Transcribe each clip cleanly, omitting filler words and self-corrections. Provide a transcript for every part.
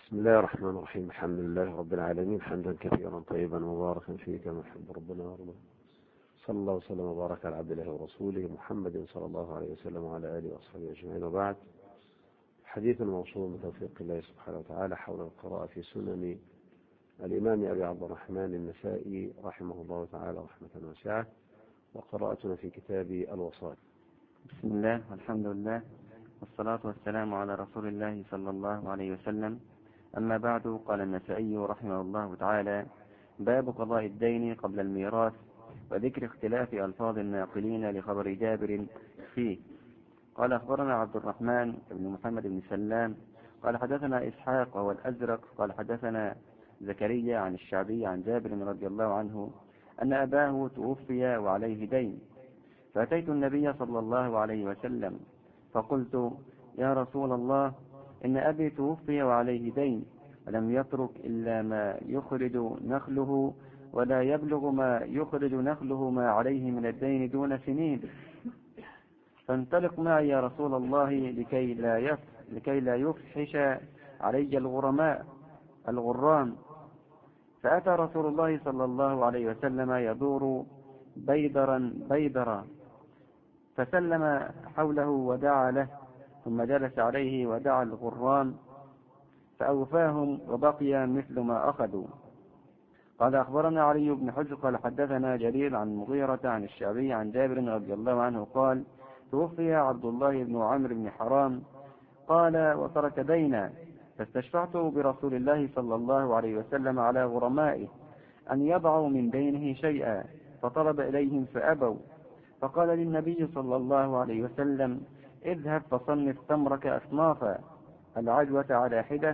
بسم الله الرحمن الرحيم. الحمد لله رب العالمين، حمدا كثيرا طيبا مباركا فيه كما يحب ربنا ويرضى. صلى الله وسلم وبارك على عبد الله ورسوله محمد صلى الله عليه وسلم وعلى آله وأصحابه أجمعين، وبعد. حديث موصول بتوفيق الله سبحانه وتعالى حول القراءة في سنن الإمام أبي عبد الرحمن النسائي رحمه الله تعالى رحمة واسعة، وقراءتنا في كتاب الوصايا. بسم الله والحمد لله والصلاة والسلام على رسول الله صلى الله عليه وسلم. أما بعد، قال النسائي رحمه الله تعالى: باب قضاء الدين قبل الميراث وذكر اختلاف ألفاظ الناقلين لخبر جابر فيه. قال: أخبرنا عبد الرحمن بن محمد بن سلام قال حدثنا إسحاق وهو الأزرق قال حدثنا زكريا عن الشعبي عن جابر رضي الله عنه أن أباه توفي وعليه دين، فأتيت النبي صلى الله عليه وسلم فقلت: يا رسول الله، إن أبي توفي وعليه دين ولم يترك إلا ما يخرج نخله ولا يبلغ ما يخرج نخله ما عليه من الدين دون سنين، فانطلق معي يا رسول الله لكي لا يفحش علي الغرام. فأتى رسول الله صلى الله عليه وسلم يدور بيدرا فسلم حوله ودعا له، ثم جلس عليه ودعا الغرام فأوفاهم وبقي مثل ما أخذوا. قال: أخبرنا علي بن حجر قال حدثنا جرير عن مغيرة عن الشعبي عن جابر رضي الله عنه قال: توفي عبد الله بن عمرو بن حرام قال وترك دينا، فاستشفعت برسول الله صلى الله عليه وسلم على غرمائه أن يضعوا من دينه شيئا، فطلب إليهم فأبوا، فقال للنبي صلى الله عليه وسلم: اذهب فصنف تمرك أصنافا، العجوة على حدة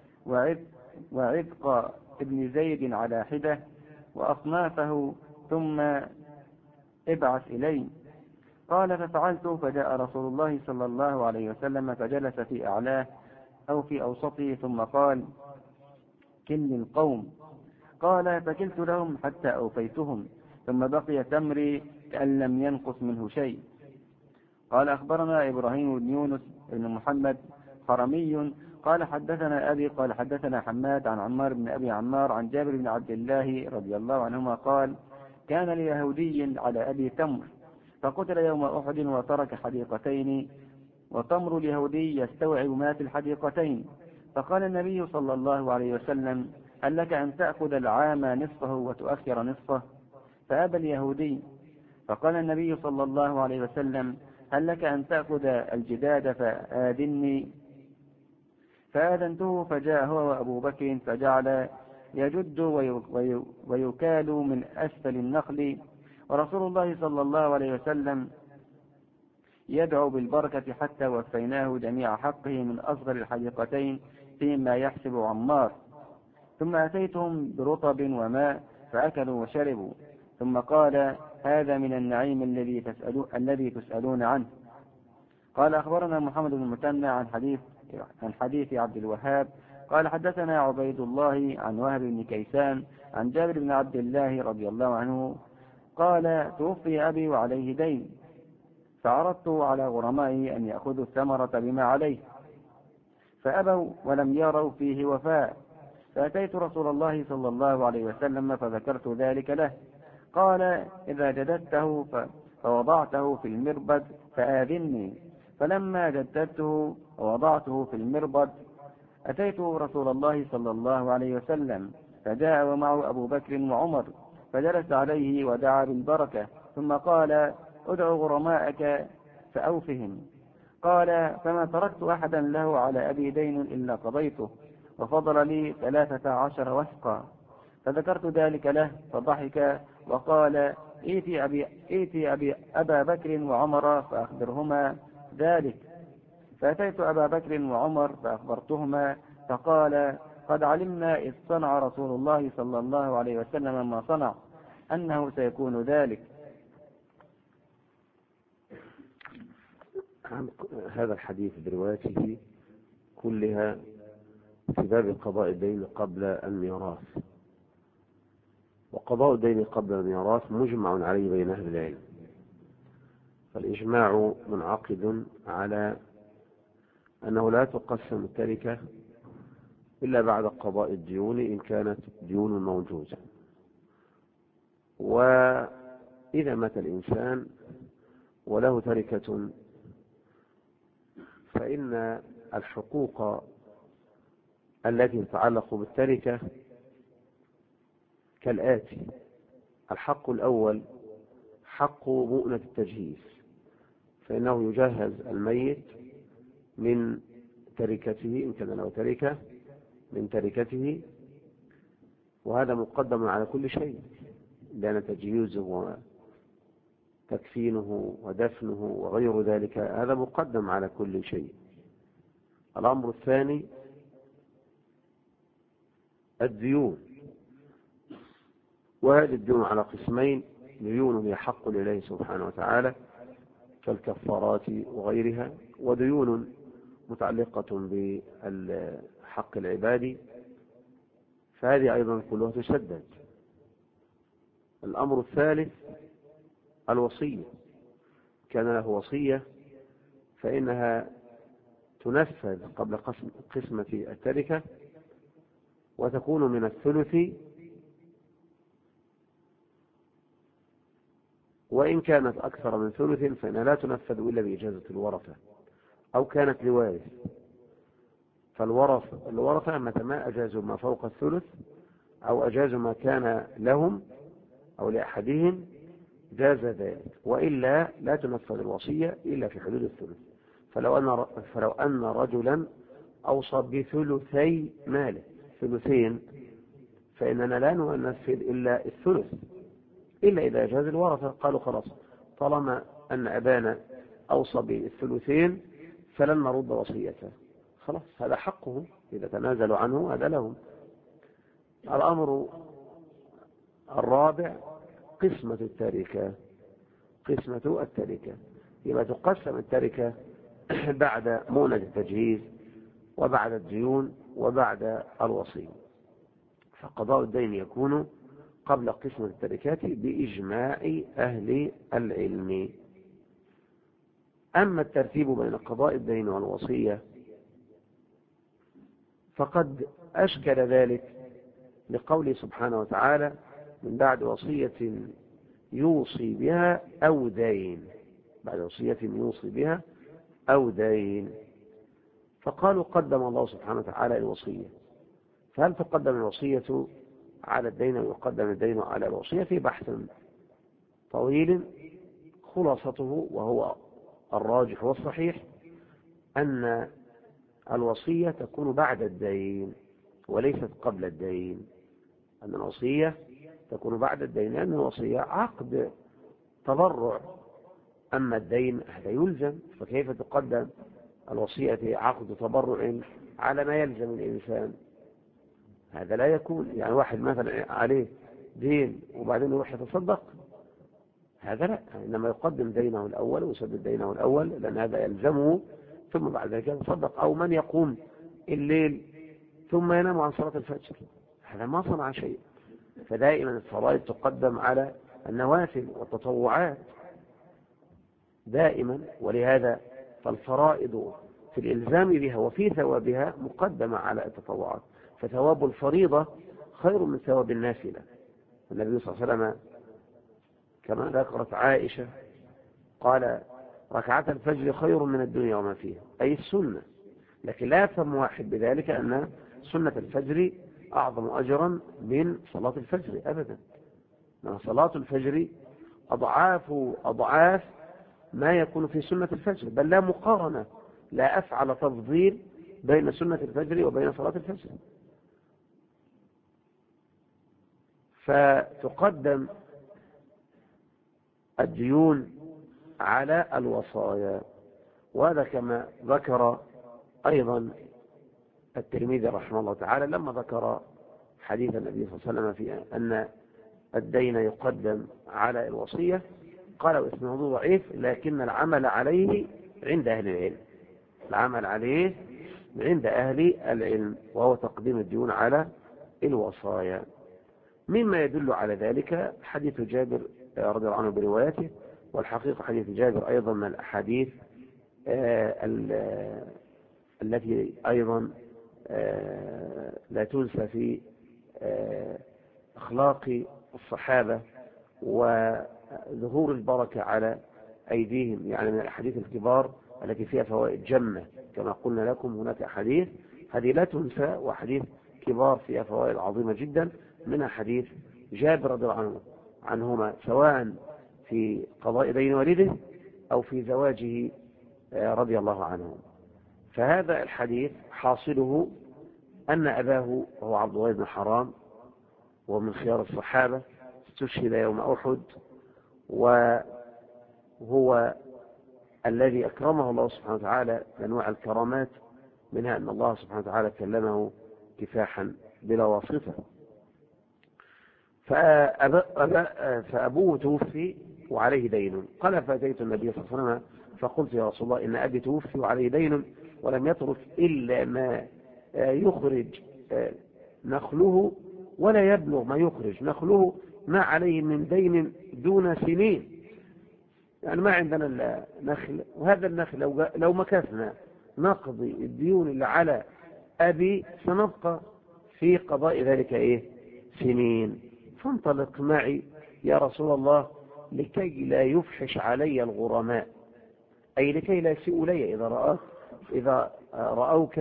وعتق ابن زيد على حدة وأصنافه، ثم ابعث إلي. قال: ففعلت، فجاء رسول الله صلى الله عليه وسلم فجلس في أعلاه أو في أوسطه، ثم قال: كل القوم. قال: فكلت لهم حتى أوفيتهم، ثم بقي تمري كأن لم ينقص منه شيء. قال: أخبرنا إبراهيم بن يونس بن محمد حرمي قال حدثنا أبي قال حدثنا حماد عن عمار بن أبي عمار عن جابر بن عبد الله رضي الله عنهما قال: كان ليهودي على أبي تمر فقتل يوم أحد وترك حديقتين، وتمر اليهودي يستوعب ما في الحديقتين، فقال النبي صلى الله عليه وسلم: هل لك أن تأخذ العام نصفه وتؤخر نصفه؟ فأبى اليهودي، فقال النبي صلى الله عليه وسلم: هل لك أن تأخذ الجداد فآذني؟ فآذنته، فجاء هو وأبو بكر فجعل يجد ويكال من أسفل النخل، ورسول الله صلى الله عليه وسلم يدعو بالبركة حتى وفيناه جميع حقه من أصغر الحديقتين فيما يحسب عمار. ثم أتيتهم برطب وماء فأكلوا وشربوا، ثم قال: هذا من النعيم الذي تسألون عنه. قال: أخبرنا محمد بن المثنى عن حديث عبد الوهاب قال حدثنا عبيد الله عن وهب بن كيسان عن جابر بن عبد الله رضي الله عنه قال: توفي أبي وعليه دين، فعرضت على غرمائي أن يأخذوا الثمرة بما عليه، فأبوا ولم يروا فيه وفاء، فأتيت رسول الله صلى الله عليه وسلم فذكرت ذلك له. قال: إذا جددته فوضعته في المربد فآذني. فلما جددته ووضعته في المربد أتيت رسول الله صلى الله عليه وسلم، فجاء ومعه أبو بكر وعمر، فجلس عليه ودعا بالبركة، ثم قال: ادعوا غرماءك فأوفهم. قال: فما تركت أحدا له على أبي دين إلا قضيته، وفضل لي 13 وثقا. فذكرت ذلك له فضحك وقال: ائتي أبا بكر وعمر فأخبرهما ذلك. فأتيت أبا بكر وعمر فأخبرتهما، فقال: قد علمنا إذ صنع رسول الله صلى الله عليه وسلم ما صنع أنه سيكون ذلك. هذا الحديث بروايته كلها في باب قضاء الدين قبل الميراث. وقضاء الدين قبل الميراث مجمع عليه بين أهل العلم، فالإجماع منعقد على أنه لا تقسم التركة إلا بعد قضاء الديون إن كانت ديون موجودة. وإذا مات الإنسان وله تركة فإن الحقوق التي تتعلق بالتركة كالآتي: الحق الأول حق مؤنة التجهيز، فإنه يجهز الميت من تركته إن كان له تركة من تركته، وهذا مقدم على كل شيء، لأن تجهيزه وتكفينه ودفنه وغير ذلك هذا مقدم على كل شيء. الأمر الثاني الديون، وهذه الديون على قسمين: ديون هي حق لله سبحانه وتعالى كالكفارات وغيرها، وديون متعلقة بحق العباد، فهذه أيضا كلها تسدد. الأمر الثالث الوصية، كان له وصية فإنها تنفذ قبل قسمة التركة، وتكون من الثلث، وإن كانت أكثر من ثلث فإنها لا تنفذ إلا بإجازة الورثة، أو كانت لوارث. فالورثة متى ما أجازوا ما فوق الثلث أو أجازوا ما كان لهم أو لأحدهم جاز ذلك، وإلا لا تنفذ الوصية إلا في حدود الثلث. فلو أن رجلا أوصى بثلثي ماله، ثلثين، فإننا لا ننفذ إلا الثلث، إلا إذا جاز الورثة قالوا خلاص طالما أن أبانا أوصى بالثلثين فلن نرد وصيته، خلاص هذا حقه، إذا تنازلوا عنه هذا لهم. الأمر الرابع قسمة التركة. قسمة التركة يبقى تقسم التركة بعد مؤنة التجهيز وبعد الديون وبعد الوصية، فقضاء الدين يكون قبل قسمة التركات بإجماع أهل العلم. أما الترتيب بين قضاء الدين والوصية فقد أشكل ذلك لقوله سبحانه وتعالى: من بعد وصية يوصي بها أو دين، بعد وصية يوصي بها أو دين. فقالوا قدم الله سبحانه وتعالى الوصية، فهل تقدم الوصية على الدين ويقدم الدين على الوصية؟ في بحث طويل، خلاصته وهو الراجح والصحيح أن الوصية تكون بعد الدين وليست قبل الدين، أن الوصية تكون بعد الدين، لأن الوصية عقد تبرع، أما الدين هذا يلزم، فكيف تقدم الوصية عقد تبرع على ما يلزم الإنسان؟ هذا لا يكون. يعني واحد مثلا عليه دين وبعدين يروح يتصدق، هذا لا، إنما يقدم دينه الأول ويسدد دينه الأول لأن هذا يلزمه، ثم بعد ذلك يتصدق. أو من يقوم الليل ثم ينام عن صلاة الفجر، هذا ما صنع شيء. فدائما الفرائض تقدم على النوافل والتطوعات دائما، ولهذا فالفرائض في الإلزام بها وفي ثوابها مقدمة على التطوعات، فثواب الفريضة خير من ثواب النافلة. النبي صلى الله عليه وسلم كما ذكرت عائشة قال: ركعة الفجر خير من الدنيا وما فيها، أي السنة. لكن لا يفهم واحد بذلك أن سنة الفجر أعظم أجرا من صلاة الفجر، أبدا. صلاة الفجر أضعاف ما يكون في سنة الفجر، بل لا مقارنة، لا أفعل تفضيل بين سنة الفجر وبين صلاة الفجر. فتقدم الديون على الوصايا، وهذا كما ذكر أيضا الترمذي رحمه الله تعالى لما ذكر حديث النبي صلى الله عليه وسلم في أن الدين يقدم على الوصية، قال: واسمه ضعيف لكن العمل عليه عند أهل العلم. العمل عليه عند أهل العلم، وهو تقديم الديون على الوصايا. مما يدل على ذلك حديث جابر رضي الله عنه بروايته، والحقيقة حديث جابر أيضا من الأحاديث التي أيضا لا تنسى في أخلاق الصحابة وظهور البركة على أيديهم، يعني من الأحاديث الكبار التي فيها فوائد جمة كما قلنا لكم. هناك أحاديث هذه لا تنسى، وحديث كبار فيها فوائد عظيمة جدا، منها حديث جابر رضي الله عنهما، سواء في قضاء دين والده أو في زواجه رضي الله عنه. فهذا الحديث حاصله أن أباه هو عبد الله بن حرام، ومن خيار الصحابة، استشهد يوم أحد، وهو الذي أكرمه الله سبحانه وتعالى بأنواع الكرامات، منها أن الله سبحانه وتعالى كلمه كفاحا بلا واسطة. فأبوه توفي وعليه دين. قال فأتيت النبي صلى الله عليه وسلم فقلت يا رسول الله إن أبي توفي وعليه دين ولم يترك إلا ما يخرج نخله ولا يبلغ ما يخرج نخله ما عليه من دين دون سنين، يعني ما عندنا إلا نخل، وهذا النخل لو مكثنا نقضي الديون اللي على أبي سنبقى في قضاء ذلك سنين. فانطلق معي يا رسول الله لكي لا يفحش علي الغرماء، أي لكي لا يسيئوا لي إذا رأوك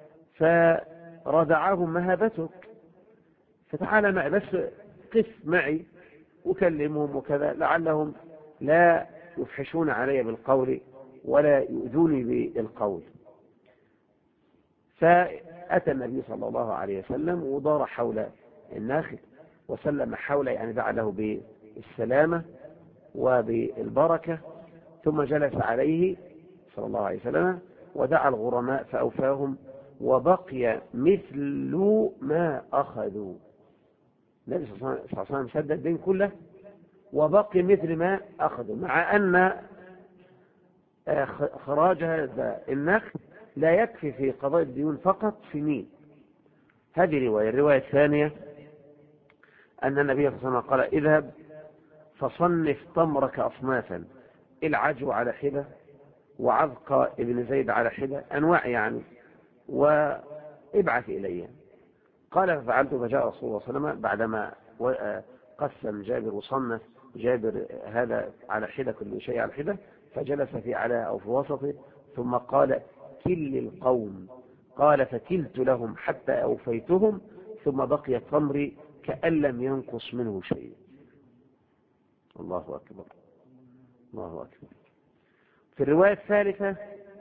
فردعهم مهابتك، فتعال معي، بس قف معي وكلمهم وكذا، لعلهم لا يفحشون علي بالقول ولا يؤذوني بالقول. فأتى النبي صلى الله عليه وسلم ودار حول الناخل وسلم حوله، يعني دعا له بالسلامة وبالبركة، ثم جلس عليه صلى الله عليه وسلم ودعا الغرماء فأوفاهم، وبقي مثل ما أخذوا. النبي صلى الله عليه وسلم سدد الدين كله وبقي مثل ما أخذوا، مع أن خراج هذا النخل لا يكفي في قضاء الديون فقط سنين. هذه رواية. الرواية الثانية أن النبي صلى الله عليه وسلم قال اذهب فصنف تمرك أصنافا، العجو على حدة وعذق ابن زيد على حدة، أنواع يعني، وابعث إلي. قال ففعلت، فجاء رسول الله صلى الله عليه وسلم بعدما قسم جابر وصنف جابر هذا على حدة، كل شيء على حدة، فجلس في علاه أو في وسطه، ثم قال كل القوم. قال فكلت لهم حتى أوفيتهم، ثم بقي تمري كأن لم ينقص منه شيء. الله أكبر، الله أكبر. في الرواية الثالثة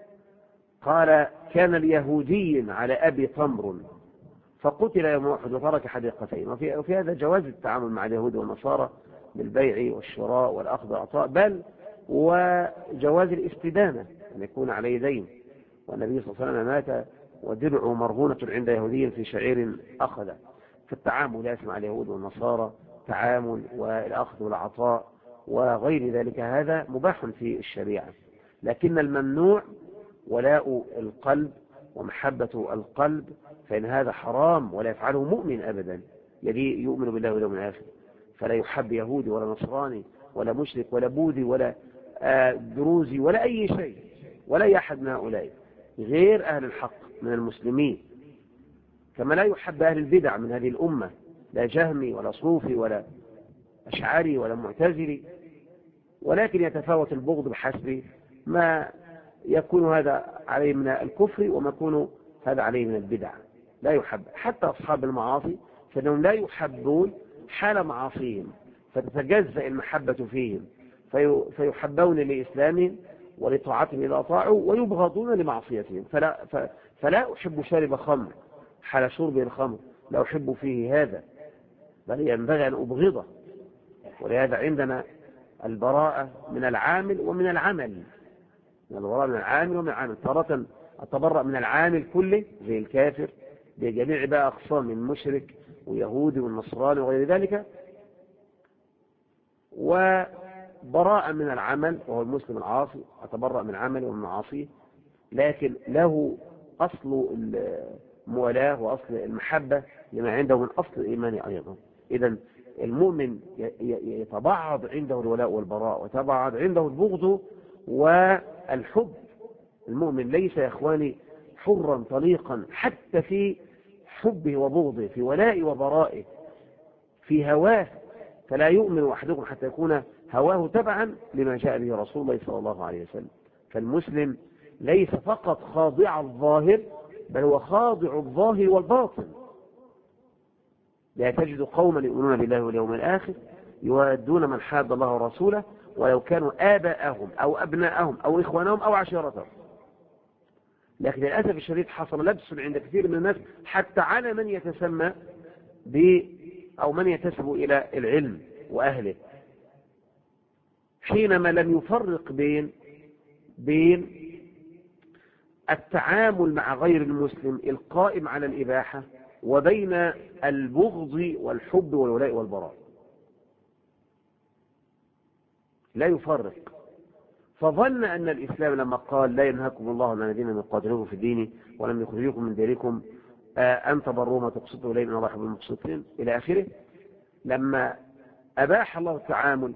قال كان اليهودي على أبي تمر فقتل يوم أحد وترك حديقتين. وفي هذا جواز التعامل مع اليهود والنصارى بالبيع والشراء والأخذ والعطاء، بل وجواز الاستدانة أن يكون عليه دين. والنبي صلى الله عليه وسلم مات ودرعه مرهونة عند يهودي في شعير أخذ. في التعامل مع اليهود والنصارى تعامل، والأخذ والعطاء وغير ذلك هذا مباح في الشريعة، لكن الممنوع ولاء القلب ومحبة القلب، فإن هذا حرام ولا يفعله مؤمن أبدا الذي يؤمن بالله واليوم الآخر. فلا يحب يهودي ولا نصراني ولا مشرك ولا بوذي ولا دروزي ولا أي شيء ولا أي أحد من هؤلاء غير أهل الحق من المسلمين، كما لا يحب أهل البدع من هذه الأمة، لا جهمي ولا صوفي ولا أشعري ولا معتزلي، ولكن يتفاوت البغض بحسب ما يكون هذا عليه من الكفر وما يكون هذا عليه من البدع. لا يحب حتى أصحاب المعاصي، فإنهم لا يحبون حال معاصيهم، فتتجزأ المحبة فيهم، فيحبون لإسلامهم ولطاعتهم إذا أطاعوا، ويبغضون لمعصيتهم. فلا أحب شارب خمر حال شربه الخمر، لا أحب فيه هذا، بل ينبغي أن أبغضه. ولهذا عندنا البراءة من العامل ومن العمل، البراءة من العامل ومن العمل. تارة أتبرأ من العامل كله زي الكافر بجميع بقى أقسام، من مشرك ويهودي والنصراني وغير ذلك، وبراءة من العمل وهو المسلم العاصي، أتبرأ من عمله ومن معاصيه، لكن له أصل الموالاة وأصل المحبة لما عنده من أصل الإيمان أيضا. إذن المؤمن يتبعض عنده الولاء والبراء ويتبعض عنده البغض والحب. المؤمن ليس يا إخواني حرا طليقا حتى في حبه وبغضه، في ولائه وبرائه، في هواه، فلا يؤمن أحدكم حتى يكون هواه تبعا لما جاء به رسول الله صلى الله عليه وسلم. فالمسلم ليس فقط خاضع الظاهر، بل هو خاضع الظاهر والباطن. لا تجد قوما يؤمنون بالله واليوم الآخر يوادون من حاد الله ورسوله ولو كانوا آباءهم أو أبناءهم أو إخوانهم أو عشيرتهم. لكن للأسف الشديد حصل لبس عند كثير من الناس حتى على من يتسمى أو من ينتسب إلى العلم وأهله، حينما لم يفرق بين التعامل مع غير المسلم القائم على الإباحة وبين البغض والحب والولاء والبراء، لا يفرق. فظن أن الإسلام لما قال لا ينهاكم الله عن الذين لم يقاتلوكم في الدين ولم يخرجوكم من ديركم أن تبروا وتقسطوا إليهم إن الله يحب المقسطين إلى آخره، لما أباح الله التعامل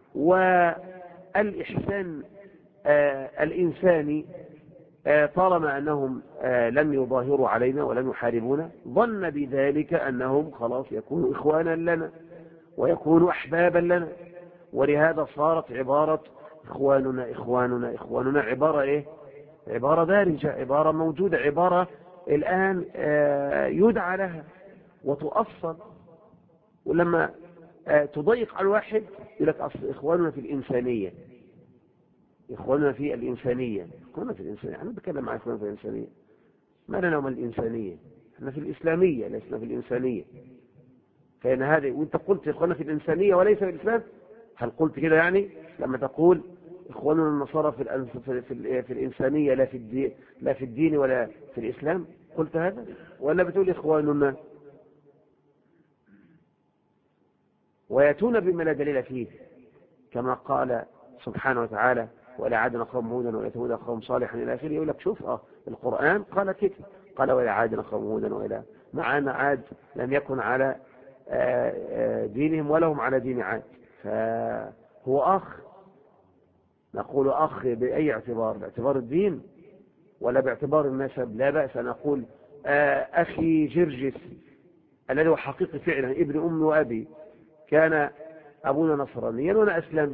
والإحسان الإنساني طالما أنهم لم يظاهروا علينا ولم يحاربونا، ظن بذلك أنهم خلاص يكونوا إخوانا لنا ويكونوا أحبابا لنا. ولهذا صارت عبارة إخواننا إخواننا إخواننا عبارة إيه؟ عبارة دارجة، عبارة موجودة، عبارة الآن يدعى لها وتؤصل. ولما تضيق على الواحد يقول لك أصل إخواننا في الإنسانية، إخواننا في الإنسانية، إخواننا في الإنسانية. أنا بتكلم مع إخواننا في الإنسانية، ما لنا وما الإنسانية؟ احنا في الإسلامية لسنا في الإنسانية. فإن هذه وانت قلت إخواننا في الإنسانية وليس في الإسلام، هل قلت كده يعني لما تقول إخواننا النصارى في الإنسانية لا في الدين ولا في الإسلام؟ قلت هذا ولا بتقول إخواننا؟ ويأتون بما لا دليل فيه، كما قال سبحانه وتعالى وإلى عاد أخاهم هودا وإلى ثمود أخاهم صالحا إلى آخره. يقول لك شوف القرآن قال كده، قال وإلى عاد أخاهم هودا وإلى، مع أن عاد لم يكن على دينهم ولا هم على دين عاد، فهو أخ. نقول أخ بأي اعتبار؟ باعتبار الدين ولا باعتبار النسب؟ لا بأس أن أقول أخي جرجس الذي هو حقيقي فعلا ابن أمي وأبي، كان أبونا نصرانيا وأنا أسلمت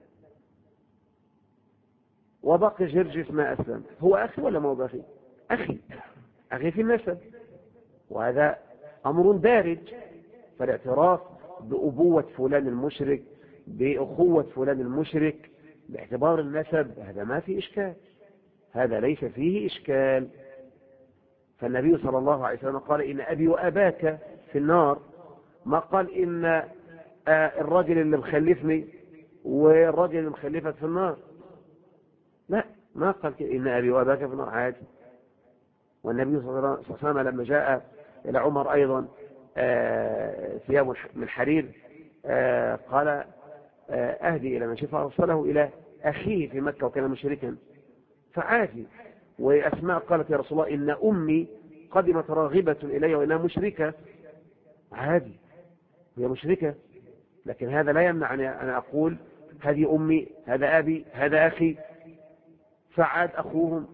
وبقي جرجس ما أسلم، هو أخي ولا ما هو أخي؟ أخي في النسب، وهذا أمر دارج. فالاعتراف بأبوة فلان المشرك، بأخوة فلان المشرك باعتبار النسب، هذا ما في إشكال، هذا ليس فيه إشكال. فالنبي صلى الله عليه وسلم قال إن أبي وأباك في النار، ما قال إن الرجل اللي مخلفني والرجل اللي مخلفك في النار، لا، ما قال إن أبي وأباك في النار، عادي. والنبي صلى الله عليه وسلم لما جاء إلى عمر أيضا ثياب من حرير قال أهدي إلى من شفى، أرسله إلى أخيه في مكة وكان مشركا، فعادي. وأسماء قالت يا رسول الله إن أمي قدمت راغبة إلي وإنها مشركة، عادي، هي مشركة، لكن هذا لا يمنع أن أقول هذه أمي، هذا أبي، هذا أخي. فعاد أخوهم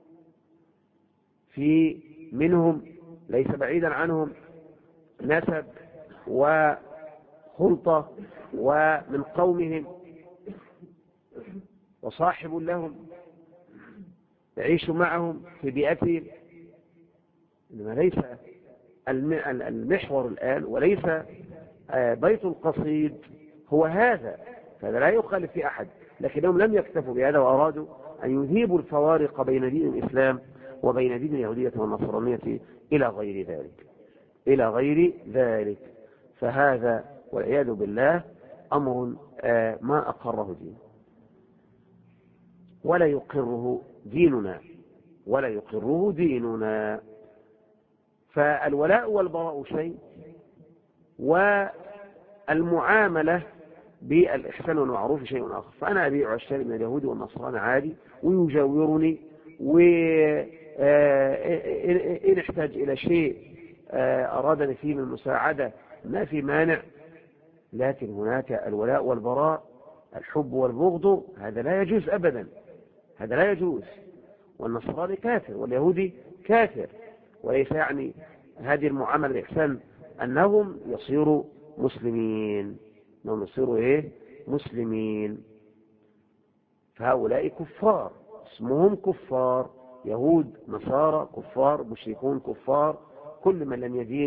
في منهم ليس بعيدا عنهم نسب وخلطة ومن قومهم وصاحب لهم يعيش معهم في بيئتهم، إنما ليس المحور الآن وليس بيت القصيد هو هذا، فهذا لا يخالف في أحد. لكنهم لم يكتفوا بهذا وأرادوا أن يذيبوا الفوارق بين دين الإسلام وبين دين اليهودية والنصرانية إلى غير ذلك. فهذا والعياذ بالله أمر ما أقره دين ولا يقره ديننا. فالولاء والبراء شيء، والمعاملة بالإحسان والمعروف شيء آخر. فأنا أبيع وأشتري من اليهود والنصارى عادي، ويجاورني، وإن احتاج إلى شيء أرادني فيه من المساعدة ما في مانع. لكن هناك الولاء والبراء، الحب والبغض، هذا لا يجوز أبدا، هذا لا يجوز. والنصراني كافر واليهودي كافر، وليس يعني هذه المعاملة الإحسان أنهم يصيروا مسلمين، أنهم يصيروا إيه؟ مسلمين. فهؤلاء كفار، اسمهم كفار، يهود نصارى كفار، مشركون كفار، كل من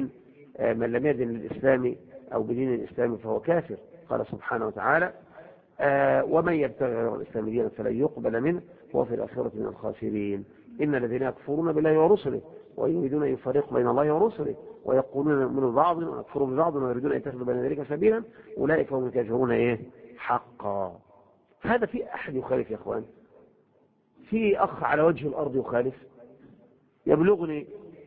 لم يدين للإسلام أو بدين الإسلام فهو كافر. قال سبحانه وتعالى ومن يبتغي غير الإسلام دينا فلن يقبل منه وهو في الآخرة من الخاسرين. إن الذين يكفرون بالله ورسله ويريدون أن يفرقوا بين الله ورسله ويقولون نؤمن ببعض ونكفر ببعض ويريدون أن يتخذوا بين ذلك سبيلا أولئك هم الكافرون إيه؟ حقا. هذا في أحد يخالف يا أخوان؟ في أخ على وجه الأرض يخالف؟ يبلغني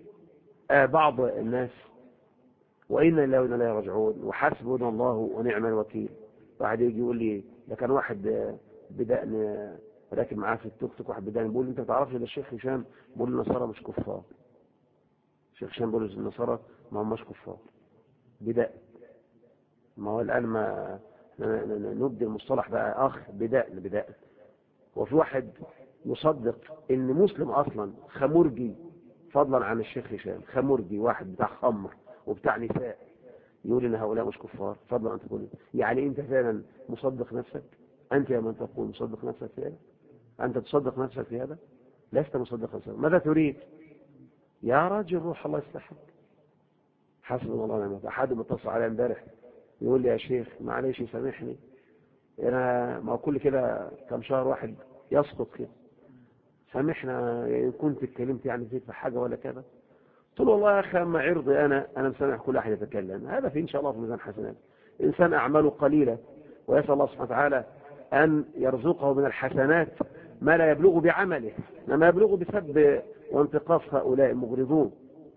بعض الناس وإنا إلا وإنا إليه راجعون وحسبنا الله ونعم الوكيل. واحد يجي يقول لي ده كان واحد بدأني راكب معاه في التوك توك، واحد بدأني بيقول لي انت ما تعرفش ده الشيخ هشام بيقول النصارى مش كفار. الشيخ هشام بيقول النصارى ما هماش كفار. بدأ ما هو الآن ما نبدي المصطلح بقى أخ بدأ. وفي واحد يصدق ان مسلم اصلا خمرجي فضلا عن الشيخ هشام، خمرجي واحد بتاع خمر وبتاع نساء يقول ان هؤلاء مش كفار فضلا عن تقول. يعني انت فعلا مصدق نفسك؟ انت يا من تقول مصدق نفسك في هذا؟ انت تصدق نفسك في هذا؟ لست مصدق نفسك. ماذا تريد يا راجل؟ روح الله يصلحك. حسبنا الله ونعم الوكيل. احد متصل علي امبارح يقول لي يا شيخ معلش سامحني انا ما كل كده كم شهر واحد يسقط كده، سامحنا ان كنت اتكلمت يعني زيت في حاجه ولا كذا. قلت له والله يا اخي اما عرضي انا مسامح كل احد يتكلم، هذا في ان شاء الله في ميزان حسنات. انسان اعماله قليله ويسال الله سبحانه وتعالى ان يرزقه من الحسنات ما لا يبلغ بعمله، ما يبلغ بسب وانتقاص هؤلاء المغرضون.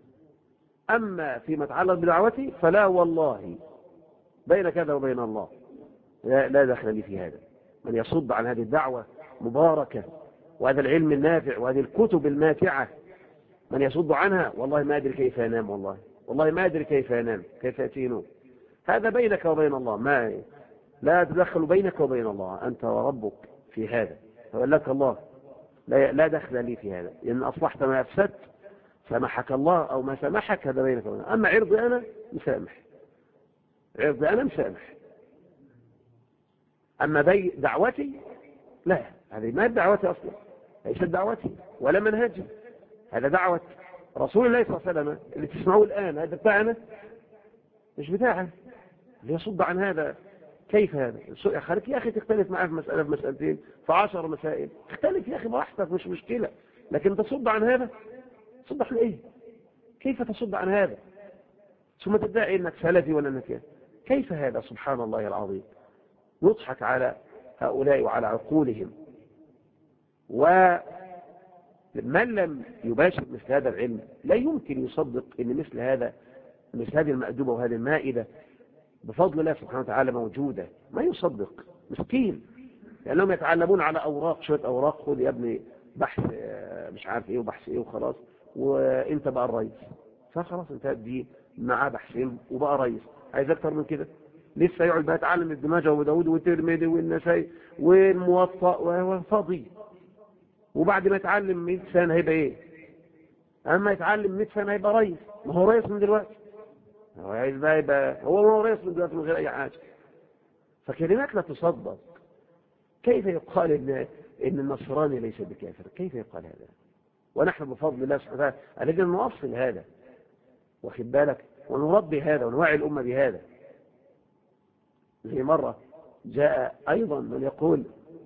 اما فيما يتعلق بدعوتي فلا والله بين كذا وبين الله لا دخل لي في هذا. من يصد عن هذه الدعوه مباركه وهذا العلم النافع وهذه الكتب الماتعة، من يصد عنها والله ما أدري كيف ينام، والله ما أدري كيف ينام، كيف يأتينه. هذا بينك وبين الله، ما لا تدخل بينك وبين الله أنت وربك في هذا. فقال لك الله لا دخل لي في هذا، إن أصلحت ما أفسدت سمحك الله أو ما سمحك، هذا بينك وبين الله. أما عرضي أنا مسامح، عرضي أنا مسامح. أما دعوتي لا، هذه ما دعوتي أصلا، ليست دعوتي ولا منهجي. هذا دعوة رسول الله صلى الله عليه وسلم اللي تسمعوه الآن، هذا بتاعنا مش بتاعه. اللي يصد عن هذا كيف هذا؟ خليك يا أخي تختلف معاه في مسألة في مسألتين في 10 مسائل، اختلف يا أخي براحتك مش مشكلة، لكن تصد عن هذا؟ تصد عن إيه؟ كيف تصد عن هذا؟ ثم تدعي إنك سلفي ولا إنك كيف هذا؟ سبحان الله العظيم. يضحك على هؤلاء وعلى عقولهم. ومن لم يباشر مثل هذا العلم لا يمكن يصدق ان مثل هذه المأدبة وهذه المائدة بفضل الله سبحانه وتعالى موجودة. ما يصدق، مسكين، لأنهم يتعلمون على أوراق، شوية أوراق، خذ يا ابني بحث مش عارف ايه وبحث ايه وخلاص وانت بقى الرئيس، فخلاص انتهت دي معاه بحثين وبقى رئيس. عايز اكتر من كده؟ لسه يقعد بقى يتعلم ابن ماجه وداود والترمذي والنسائي والموطأ وهو فاضي. وبعد ما يتعلم 100 سنة هيبقى ايه؟ اما يتعلم 100 سنة هيبقى رئيس. ما هو رئيس من دلوقتي، هو عايز بقى يبقى هو رئيس من دلوقتي من غير اي حاجة. فكلمات لا تصدق. كيف يقال ان النصراني ليس بكافر؟ كيف يقال هذا ونحن بفضل الله سبحانه وتعالى الذي نوصل هذا، واخد بالك، ونربي هذا ونوعي الأمة بهذا. زي مرة جاء أيضا من يقول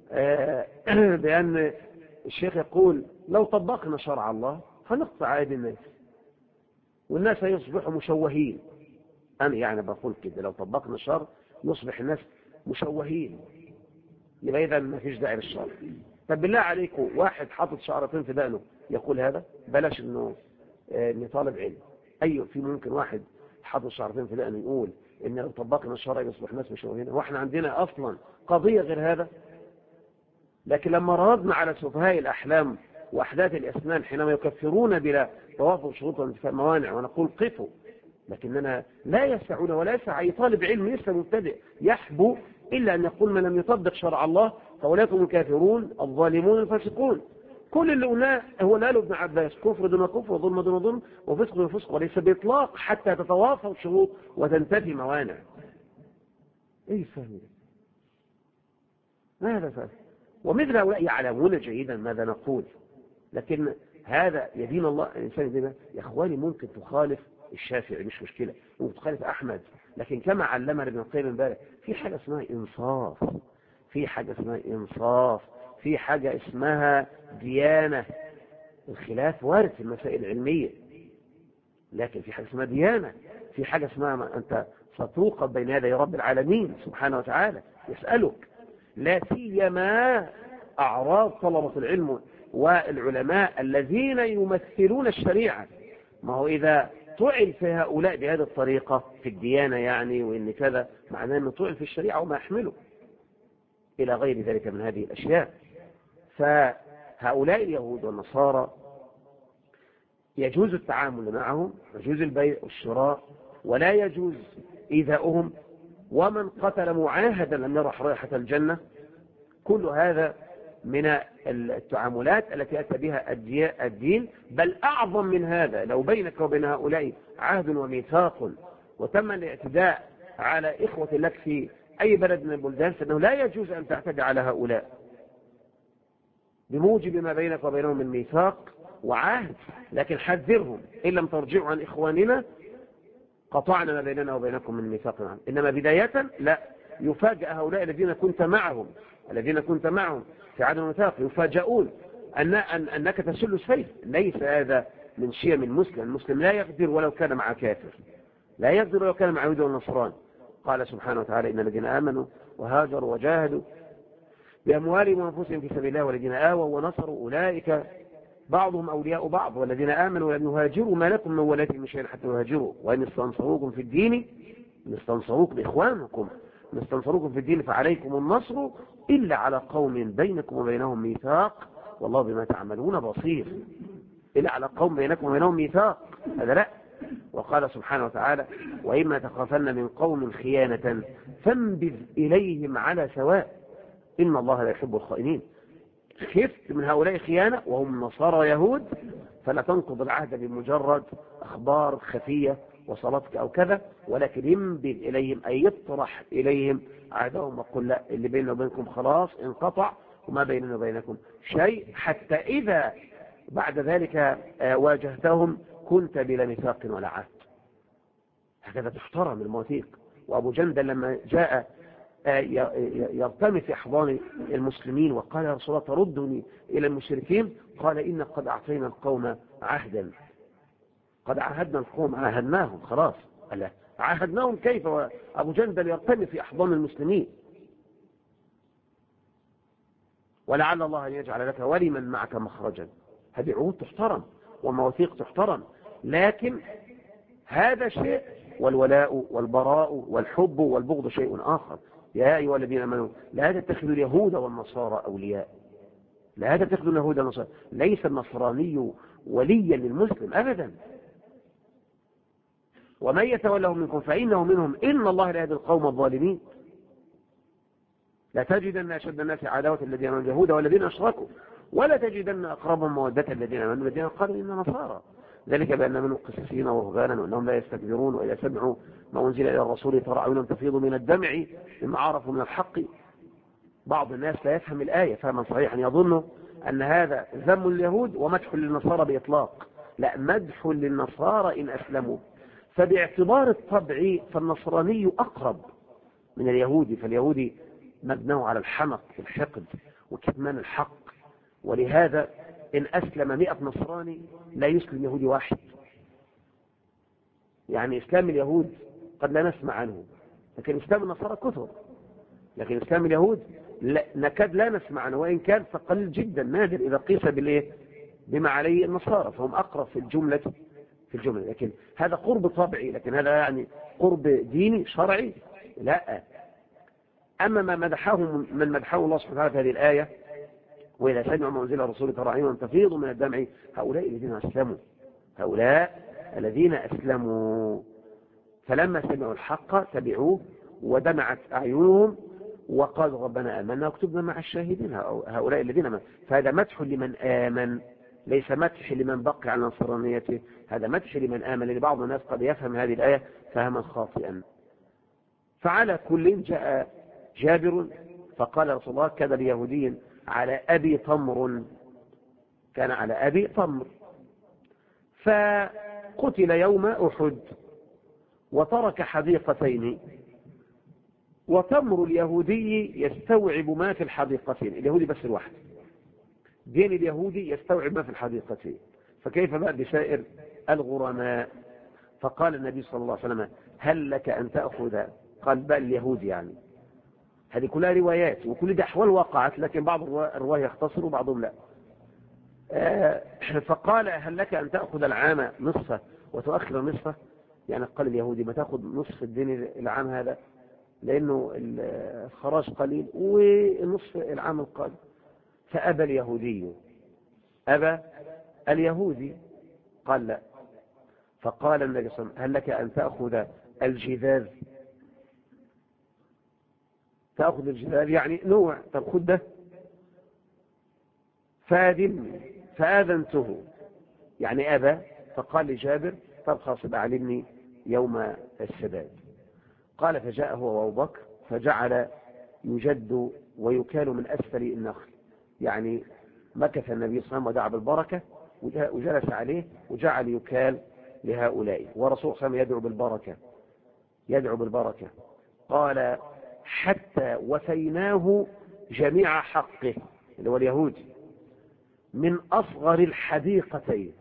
بأن الشيخ يقول لو طبقنا شرع الله هنقطع أيدي الناس والناس يصبحوا مشوهين. أنا يعني بقول كده، لو طبقنا الشرع يصبح الناس مشوهين، يبقى إذا ما فيش داعي للشرع. طب بالله عليكم واحد حاطط شعرتين في دقنه يقول هذا؟ بلاش إنه طالب علم. أيوه، في ممكن واحد حاطط شعرتين في دقنه يقول إن لو طبقنا الشرع يصبح الناس مشوهين؟ وإحنا عندنا أصلا قضية غير هذا. لكن لما ردنا على سفهاء الأحلام وأحداث الأسنان حينما يكفرون بلا توافر شروط وانتفاء موانع ونقول قفوا، لكننا لا يسعنا ولا يسع أي طالب علم لسه مبتدئ يحبو إلا أن يقول من لم يطبق شرع الله فأولئك هم الكافرون الظالمون الفاسقون. كل اللي قلناه هو اللي قاله ابن عباس: كفر دون كفر، وظلم دون ظلم، وفسق دون فسق، وليس بإطلاق حتى تتوافر الشروط وتنتفي موانع. ايه الفهم ده؟ ما هذا فهم؟ ومثل هؤلاء يعلمون جيدا ماذا نقول، لكن هذا يدين الله. الإنسان يدين يا إخواني ممكن تخالف الشافعي مش مشكلة، ممكن تخالف أحمد، لكن كما علمنا ابن القيم امبارح في حاجة اسمها إنصاف، في حاجة اسمها إنصاف، في حاجة اسمها ديانة. الخلاف وارد في المسائل العلمية، لكن في حاجة اسمها ديانة، في حاجة اسمها أنت ستوقف بين يدي رب العالمين سبحانه وتعالى يسألك، لا سيما أعراض طلبة العلم والعلماء الذين يمثلون الشريعة. ما هو إذا طعن في هؤلاء بهذه الطريقة في الديانة يعني، وإن كذا معناه أنه طعن في الشريعة وما يحمله إلى غير ذلك من هذه الأشياء. فهؤلاء اليهود والنصارى يجوز التعامل معهم، يجوز البيع والشراء، ولا يجوز إيذاؤهم. ومن قتل معاهدا لم يرح رائحة الجنة. كل هذا من التعاملات التي أتى بها الدين. بل أعظم من هذا، لو بينك وبين هؤلاء عهد وميثاق وتم الاعتداء على إخوة لك في أي بلد من البلدان، فإنه لا يجوز أن تعتدي على هؤلاء بموجب ما بينك وبينهم من ميثاق وعهد، لكن حذرهم: إن لم ترجعوا عن إخواننا قطعنا ما بيننا وبينكم من ميثاق عنه. إنما بداية لا، يفاجأ هؤلاء الذين كنت معهم في عدم الميثاق، يفاجؤون أنك تسل السيف. ليس هذا من شيم المسلم. المسلم لا يغدر ولو كان مع كافر، لا يغدر ولو كان مع يهود والنصران. قال سبحانه وتعالى: إن الذين آمنوا وهاجروا وجاهدوا بأموالهم وأنفسهم في سبيل الله والذين آووا ونصروا أولئك بعضهم أولياء بعض، والذين آمنوا ولم يهاجروا ما لكم من ولاتهم من شيء حتى يهاجروا، وإن استنصروكم في الدين، إن استنصروكم إخوانكم، إن استنصروكم في الدين فعليكم النصر إلا على قوم بينكم وبينهم ميثاق والله بما تعملون بصير. إلا على قوم بينكم وبينهم ميثاق، هذا لا. وقال سبحانه وتعالى: وإما تخافن من قوم خيانة فانبذ إليهم على سواء إن الله لا يحب الخائنين. خفت من هؤلاء خيانة وهم نصارى يهود، فلا تنقض العهد بمجرد أخبار خفية وصلتك أو كذا، ولكن ينبذ إليهم أي يطرح إليهم عهدهم وقل لا، اللي بيننا وبينكم خلاص انقطع وما بيننا وبينكم شيء، حتى إذا بعد ذلك واجهتهم كنت بلا ميثاق ولا عهد. هكذا تحترم المواثيق. وأبو جندل لما جاء يرتمي في أحضان المسلمين وقال: يا رسول الله تردني إلى المشركين، قال: إن قد أعطينا القوم عهدا، قد عهدنا القوم، عهدناهم خلاص. ألا عهدناهم كيف وأبو جندل يرتمي في أحضان المسلمين؟ ولعل الله أن يجعل لك ولمن معك مخرجا. هذه عهود تحترم ومواثيق تحترم، لكن هذا شيء، والولاء والبراء والحب والبغض شيء آخر. يا أيها الذين آمنوا لا تتخذوا اليهود والنصارى أولياء، لا تتخذوا اليهود والنصارى. ليس النصراني وليا للمسلم أبدا. ومن يتولهم منكم فإنه منهم إن الله لا يهدي القوم الظالمين. لا تجدن أشد الناس عداوة الذين آمنوا اليهود والذين أشركوا، ولا تجدن أقربهم مودة الذين آمنوا الذين قالوا إننا نصارى، ذلك بأن منهم قسيسين ورهبانا وأنهم لا يستكبرون وإذا سمعوا ما أنزل إلى الرسول ترى أعينهم تفيض من الدمع مما عرفوا من الحق. بعض الناس لا يفهم الآية فهما صحيحا، يظن أن هذا ذم اليهود ومدح للنصارى بإطلاق. لا، مدح للنصارى إن أسلموا. فباعتبار الطبع فالنصراني أقرب من اليهودي، فاليهودي مبناه على الحمق والحقد وكتمان الحق، ولهذا إن أسلم 100 نصراني لا يسلم يهودي واحد. يعني إسلام اليهود قد لا نسمع عنه، لكن إسلام النصارى كثر. لكن إسلام اليهود نكاد لا نسمع عنه، وإن كان فقليل جدا نادر إذا قيس بما عليه النصارى، فهم أقرب في الجملة. لكن هذا قرب طبعي، لكن هذا يعني قرب ديني شرعي لا. أما ما مدحه من مدحه الله سبحانه وتعالى في هذه الآية: وإذا سمعوا ما أنزل الرسول ترى أعينهم تفيض من الدمع، هؤلاء الذين أسلموا، هؤلاء الذين أسلموا فلما سمعوا الحق تبعوه ودمعت أعينهم وقالوا ربنا آمنا واكتبنا مع الشاهدين، هؤلاء الذين آمنوا. فهذا مدح لمن آمن، ليس مدح لمن بقي على نصرانيته، هذا مدح لمن آمن، لأن بعض الناس قد يفهم هذه الآية فهما خاطئا. فعلى كل جاء جابر فقال رسول الله: كان اليهودي على أبي تمر، كان على أبي تمر، فقتل يوم أحد وترك حديقتين، وتمر اليهودي يستوعب ما في الحديقتين، اليهودي بس الواحد، دين اليهودي يستوعب ما في الحديقتين، فكيف بقى بسائر الغرماء؟ فقال النبي صلى الله عليه وسلم: هل لك أن تأخذ؟ قال: بقى اليهودي يعني. هذه كلها روايات وكل دي أحوال وقعت، لكن بعض الرواة يختصر وبعضهم لا. فقال: هل لك أن تأخذ العام نصفه وتؤخر نصفه؟ يعني قال اليهودي: ما تأخذ نصف الدين العام هذا، لأنه الخراج قليل ونصف العام القادم. فأبى اليهودي، أبى اليهودي، قال: لا. فقال النبي صلى الله عليه وسلم: هل لك أن تأخذ الجذاذ؟ تأخذ الجذاذ يعني نوع، طب خد ده. فآذنته، يعني أبى. فقال لجابر: طب خلاص أعلمني يوم السداد. قال: فجاء هو وأبو بكر فجعل يجد ويكال من أسفل النخل، يعني مكث النبي صلى الله عليه وسلم ودعا بالبركة وجلس عليه وجعل يكال لهؤلاء، ورسول صلى الله عليه وسلم يدعو بالبركة. قال: حتى وفيناه جميع حقه، اللي هو اليهودي، من أصغر الحديقتين،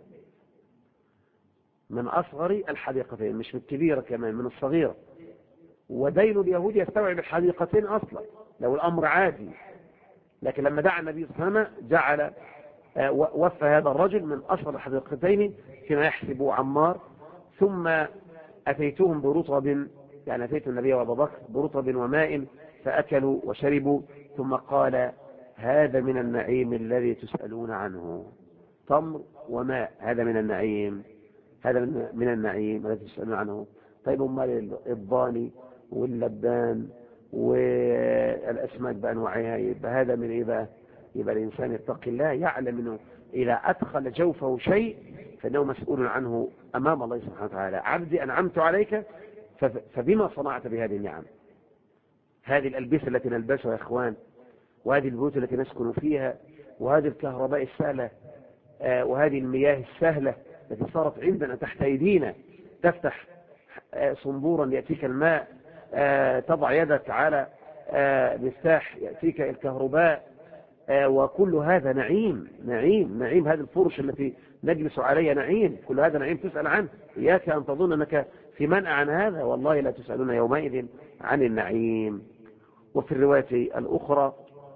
من أصغر الحديقتين، مش من الكبيرة كمان، من الصغيرة. ودين اليهود يستوعب الحديقتين أصلا لو الأمر عادي، لكن لما دعا النبي صلى الله عليه وسلم جعل وفى هذا الرجل من أصغر الحديقتين فيما يحسبه عمار. ثم أتيتهم برطب، يعني أتيت النبي وأبا بكر برطب وماء فأكلوا وشربوا، ثم قال: هذا من النعيم الذي تسألون عنه، تمر وماء، هذا من النعيم، هذا من النعيم الذي تسألون عنه. طيب امال الضاني واللبان والأسماك بأنواعها، يبقى هذا من إيه بقى؟ يبقى الإنسان يتقي الله، يعلم أنه إذا أدخل جوفه شيء فإنه مسؤول عنه أمام الله سبحانه وتعالى. عبدي أنعمت عليك فبما صنعت بهذه النعم، هذه الألبسة التي نلبسها يا إخوان، وهذه البيوت التي نسكن فيها، وهذه الكهرباء السهلة، وهذه المياه السهلة التي صارت عندنا تحت أيدينا، تفتح صنبورا يأتيك الماء، تضع يدك على مفتاح يأتيك الكهرباء، وكل هذا نعيم نعيم نعيم. هذه الفرش التي نجلس عليها نعيم، كل هذا نعيم تسأل عنه. إياك أن تظن أنك في منع عن هذا، والله لا تسألون يومئذ عن النعيم. وفي الرواية الأخرى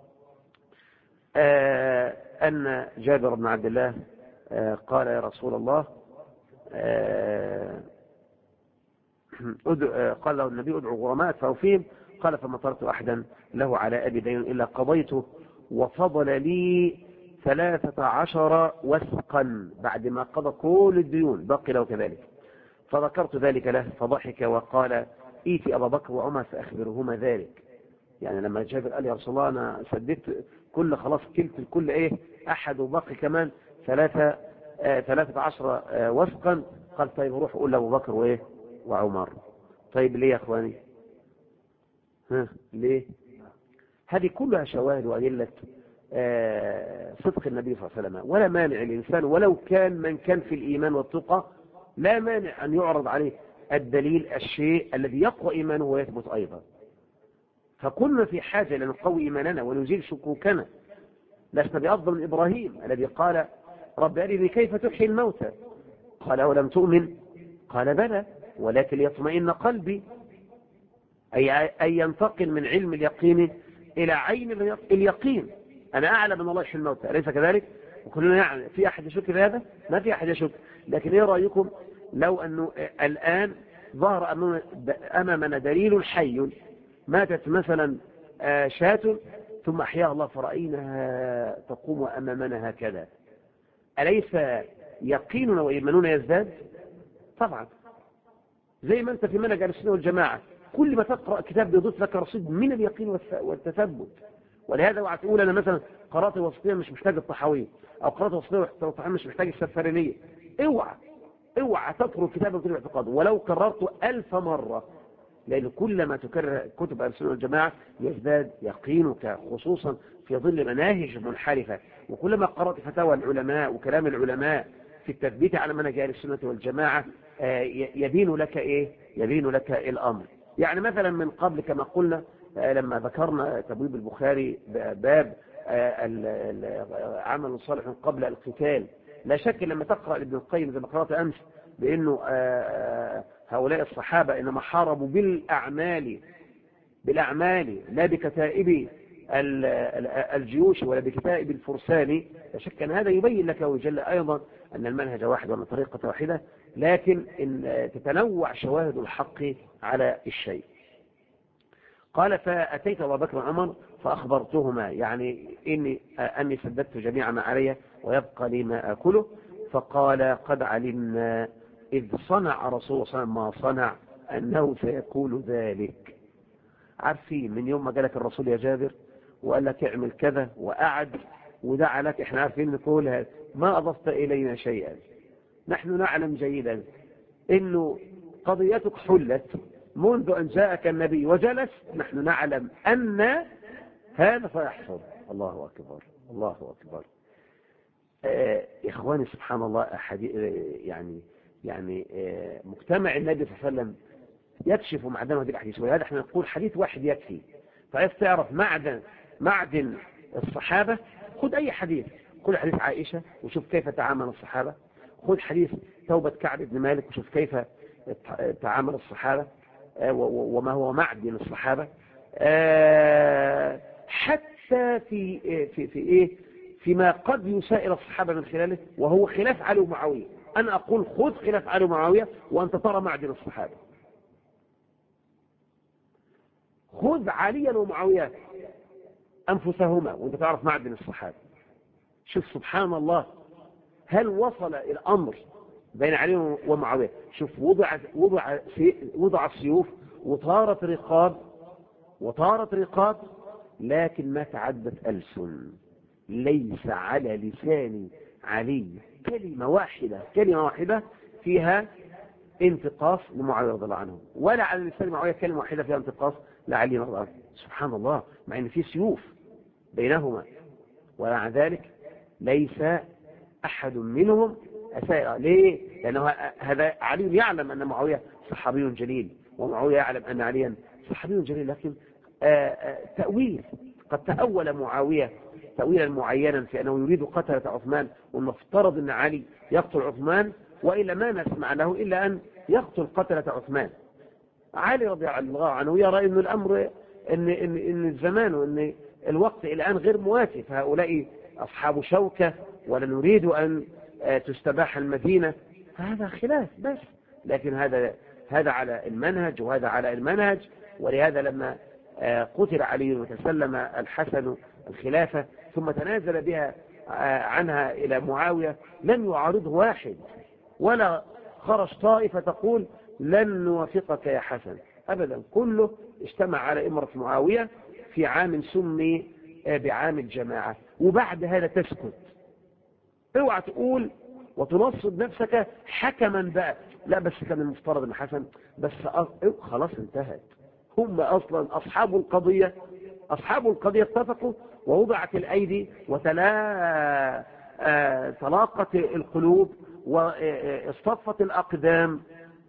أن جابر بن عبد الله قال: يا رسول الله، قال له النبي: ادعو غرماء فأوفيهم. قال: فما تركت أحدا له على أبي دين إلا قضيته، وفضل لي 13 وسقا بعد ما قضى كل الديون، بقي له كذلك. فذكرت ذلك له فضحك وقال: ائتي أبا بكر وعمر فأخبرهما ذلك. يعني لما جابر قال: يا رسول الله أنا سددت كل، خلاص كلت الكل إيه أحد وبقي كمان 13 وسقا. قال: طيب روح قول لأبو بكر وإيه وعمر. طيب ليه يا أخواني؟ ليه؟ هذه كلها شواهد وأدلة صدق النبي صلى الله عليه وسلم. ولا مانع الإنسان ولو كان من كان في الإيمان والتقى، لا مانع أن يعرض عليه الدليل، الشيء الذي يقوى إيمانه ويثبت أيضا. فكلنا في حاجة لنقوي إيماننا ونزيل شكوكنا. لسنا بأفضل من إبراهيم الذي قال: رب أرني كيف تحيي الموتى. قال: أولم تؤمن؟ قال: بلى ولكن ليطمئن قلبي. أي ينتقل من علم اليقين إلى عين اليقين. أنا أعلم أن الله يحيي الموتى، أليس كذلك؟ وكلنا يعني في أحد يشك في هذا؟ ما في أحد يشك. لكن إيه رأيكم لو أنه الآن ظهر أمامنا دليل حي، ماتت مثلا شاة ثم أحياها الله فرأيناها تقوم أمامنا هكذا، أليس يقيننا وإيماننا يزداد؟ طبعا. زي ما أنت في منهج السنة والجماعة كل ما تقرأ كتاب بيضيف لك رصيد من اليقين والتثبت. ولهذا اوعى تقول أنا مثلا قرأت الوسطية مش محتاج الطحاوية، أو قرأت الوسطية والطحاوية مش محتاج السفارينية. اوعى تترك كتاب كتب الاعتقاد ولو قررته 1000 مرة، لأن كلما تكرر كتب أهل السنة والجماعة يزداد يقينك، خصوصا في ظل مناهج منحرفة. وكلما قرأت فتاوى العلماء وكلام العلماء في التثبيت على منهج أهل السنة والجماعة يبين لك الأمر. يعني مثلا من قبل كما قلنا لما ذكرنا تبويب البخاري باب عمل صالح قبل القتال، لا شك لما تقرأ لابن القيم زي ما قرأت أمس بأنه هؤلاء الصحابة إنما حاربوا بالأعمال لا بكتائب الجيوش ولا بكتائب الفرسان، لا شك أن هذا يبين لك ويجل أيضا أن المنهج واحد وأن الطريقة واحدة، لكن إن تتنوع شواهد الحق على الشيء. قال فأتيت أبا بكر وعمر فأخبرتهما يعني أني سددت جميع ما علي ويبقى لي ما أكله، فقال قد علمنا إذ صنع رسول الله صلى الله عليه وسلم ما صنع أنه سيقول ذلك. عارفين من يوم ما جالك الرسول يا جابر وقال لك اعمل كذا وقعد ودعا لك، احنا عارفين نقولها ما أضفت إلينا شيئا، نحن نعلم جيدا إنه قضيتك حلت منذ أن جاءك النبي وجلس، نحن نعلم أن هذا سيحصل. الله أكبر الله أكبر. إخواني سبحان الله يعني مجتمع النبي صلى الله عليه وسلم يكشف معدن هذه الأحاديث، ولهذا احنا نقول حديث واحد يكفي. فعايز تعرف معدن الصحابة، خذ أي حديث، خذ حديث عائشة وشوف كيف تعامل الصحابة، خذ حديث توبة كعب بن مالك وشوف كيف تعامل الصحابة وما هو معدن الصحابة، حتى فيما قد يسائل الصحابة من خلاله وهو خلاف علي ومعاوية. أنا أقول خذ خلاف علي ومعاوية وأنت ترى معدن الصحابة، خذ عليا ومعاوية أنفسهما وأنت تعرف معدن الصحابة. شوف سبحان الله، هل وصل الأمر بين علي ومعاوية؟ شوف وضع السيوف وطارت رقاب لكن ما تعدت ألسن. ليس على لسان علي كلمة واحدة فيها انتقاص لمعاوية رضي الله عنه، ولا على لسان معاوية كلمة واحدة فيها انتقاص لعلي رضي الله عنه. سبحان الله، مع ان في سيوف بينهما، ومع ذلك ليس أحد منهم أساء. ليه؟ لأنه هذا علي يعلم أن معاوية صحابي جليل، ومعاوية يعلم أن عليا صحابي جليل، لكن قد تأول معاوية تأويلا معينا في أنه يريد قتلة عثمان، والمفترض أن علي يقتل عثمان، وإلا ما نسمع له إلا أن يقتل قتلة عثمان. علي رضي الله عنه يرى أن الأمر إن الزمان وإن الوقت الآن غير موافق، فهؤلاء أصحاب شوكة ولا نريد أن تستباح المدينة، هذا خلاف بس، لكن هذا على المنهج وهذا على المنهج. ولهذا لما قتل علي وتسلم الحسن الخلافة ثم تنازل بها عنها إلى معاوية، لم يعارضه واحد ولا خرج طائفة تقول لن نوافقك يا حسن أبدا، كله اجتمع على إمرة معاوية في عام سمي بعام الجماعة. وبعد هذا تسكت، اوعى تقول وتنصب نفسك حكما بقى، لا بس كان المفترض ان حسن بس خلاص انتهت. هم اصلا اصحاب القضية اتفقوا ووضعت الايدي تلاقت القلوب واصطفت الاقدام،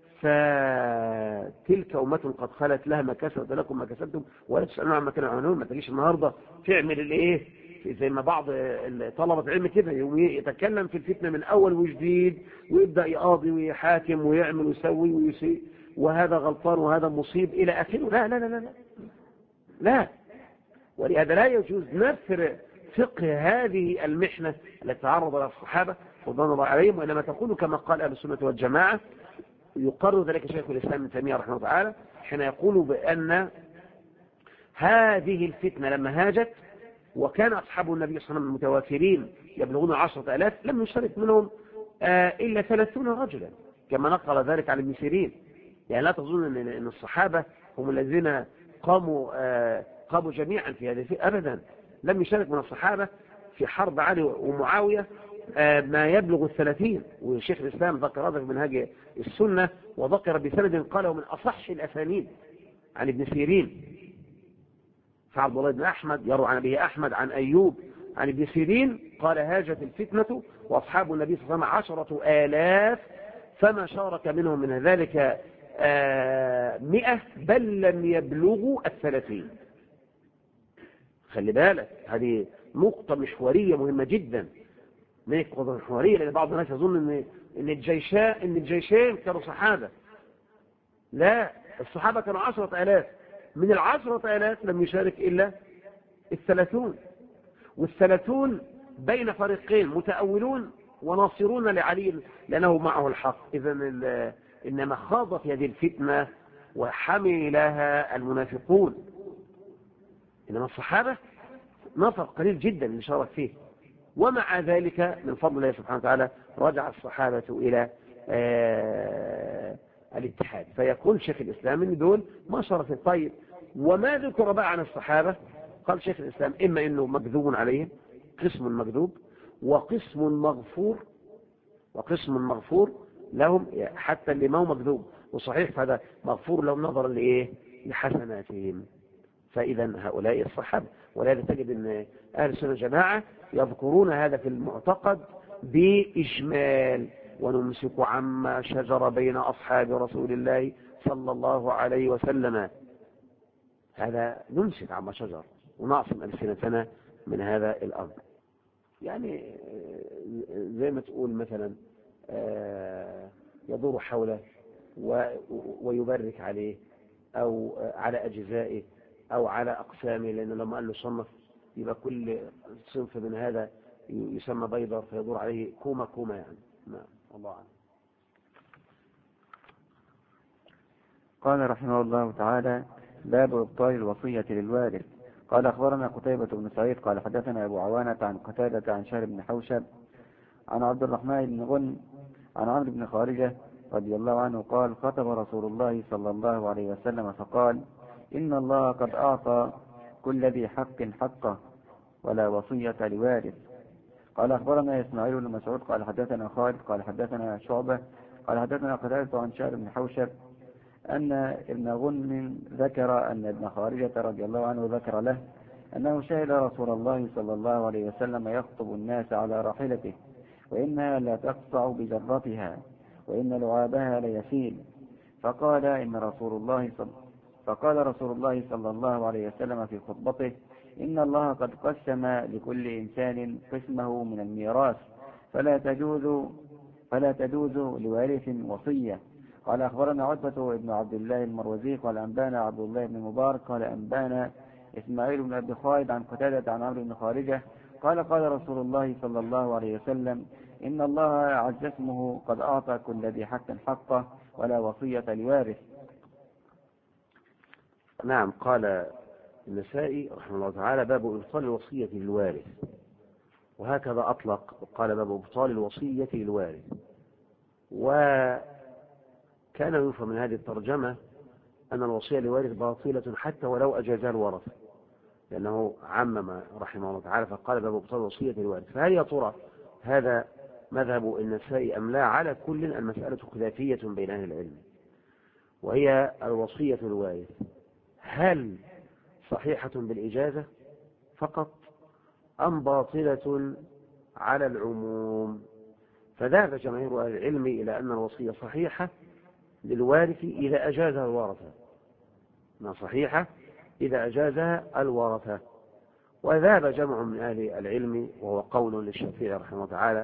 فتلك أمة قد خلت لها ما كسبت لكم ما كسبتم ولا تسألون عما كانوا يعملون. ما تجيش النهاردة تعمل الايه زي ما بعض طلبة علم كده يتكلم في الفتنة من أول وجديد ويبدأ يقاضي ويحاكم ويعمل ويسوي ويسيء وهذا غلطان وهذا مصيب إلى آخره. لا لا لا لا لا. ولهذا لا يجوز نفر فقه هذه المحنة التي تعرض لها الصحابة رضوان الله عليهم، وإنما تكون كما قال أهل السنة والجماعة. يقرر ذلك شيخ الإسلام ابن تيمية رحمه الله تعالى حين يقول بأن هذه الفتنة لما هاجت وكان أصحاب النبي صلى الله عليه وسلم المتوافرين يبلغون 10,000 لم يشترك منهم إلا 30 رجلا كما نقل ذلك عن ابن سيرين. يعني لا تظن أن الصحابة هم الذين قاموا جميعا في هذه أبدا. لم يشارك من الصحابة في حرب علي ومعاوية ما يبلغ 30. وشيخ الإسلام ذكر هذا في منهاج السنة، وذكر بسند قاله من أصح الأسانيد عن ابن سيرين، فعبد الله بن أحمد يروي عن أبيه أحمد عن أيوب عن ابن سيرين قال: هاجت الفتنة وأصحاب النبي صلى الله عليه وسلم 10,000 فما شارك منهم من ذلك 100 بل لم يبلغوا 30. خلي بالك، هذه نقطة محورية مهمة جدا، نقطة محورية، لأن بعض الناس يظن إن الجيشين كانوا صحابة. لا، الصحابة كانوا 10,000، من 10,000 لم يشارك إلا 30، وال30 بين فريقين متأولون وناصرون لعلي لأنه معه الحق. إذن إنما خاض في هذه الفتنة وحملها المنافقون، إنما الصحابة نفر قليل جدا اللي شارك فيه. ومع ذلك من فضل الله سبحانه وتعالى رجع الصحابة إلى الاتحاد. فيقول شيخ الإسلام إن دول ما شارك. طيب، وما ذكر بقى عن الصحابة؟ قال شيخ الإسلام: إما إنه مكذوب عليهم، قسم مكذوب، وقسم مغفور لهم، حتى اللي ما هو مكذوب وصحيح فهذا مغفور لهم نظرا لإيه؟ لحسناتهم. فإذا هؤلاء الصحابة. ولهذا تجد أن أهل السنة والجماعة يذكرون هذا في المعتقد بإجمال: ونمسك عما شجر بين أصحاب رسول الله صلى الله عليه وسلم. هذا نمسك عما شجر ونعصم ألسنتنا من هذا الأمر. يعني زي ما تقول مثلا يدور حوله ويبرك عليه أو على أجزائه أو على أقسامه، لأنه لما قال له صنف يبقى كل صنف من هذا يسمى بيضر، فيدور عليه كومة يعني. نعم، الله أعلم. قال رحمه الله تعالى: باب إبطال الوصية للوارث. قال: أخبرنا قتيبة بن سعيد قال حدثنا أبو عوانة عن قتادة عن شهر بن حوشب عن عبد الرحمن بن غن عن عمرو بن خارجة رضي الله عنه قال: خطب رسول الله صلى الله عليه وسلم فقال: إن الله قد أعطى كل ذي حق حقه ولا وصية لوارث. قال: أخبرنا إسماعيل بن مسعود قال حدثنا خالد قال حدثنا شعبة قال حدثنا قتادة عن شهر بن حوشب أن ابن غنم ذكر أن ابن خارجة رضي الله عنه ذكر له أنه شهد رسول الله صلى الله عليه وسلم يخطب الناس على راحلته، وإنها لا تقطع بجرتها وإن لعابها ليسيل. فقال رسول الله صلى الله عليه وسلم في خطبته: إن الله قد قسم لكل إنسان قسمه من الميراث، فلا تجوز لوارث وصية. قال: أخبرنا عتبة بن عبد الله المروزي قال أنبانا عبد الله بن مبارك قال أنبانا إسماعيل بن أبي خالد عن قتادة عن عمرو بن خارجة قال: قال رسول الله صلى الله عليه وسلم: إن الله عز اسمه قد أعطى كل ذي حق حقه ولا وصية لوارث. نعم. قال النسائي رحمه الله تعالى: باب إبطال الوصية للوارث. وهكذا أطلق، قال: باب إبطال الوصية للوارث. وكان يفهم من هذه الترجمة أن الوصية للوارث باطلة حتى ولو أجازها الورثة، لأنه عمم رحمه الله تعالى فقال: باب إبطال الوصية للوارث. فهل يا ترى هذا مذهب النسائي أم لا؟ على كل المسألة خلافية بين أهل العلم، وهي الوصية للوارث هل صحيحة بالإجازة فقط أم باطلة على العموم؟ فذهب جماهير أهل العلم إلى أن الوصية صحيحة للوارث إذا أجازها الورثة، ما صحيحة إذا أجازها الورثة. وذهب جمع من أهل العلم وهو قول للشافعي رحمه الله تعالى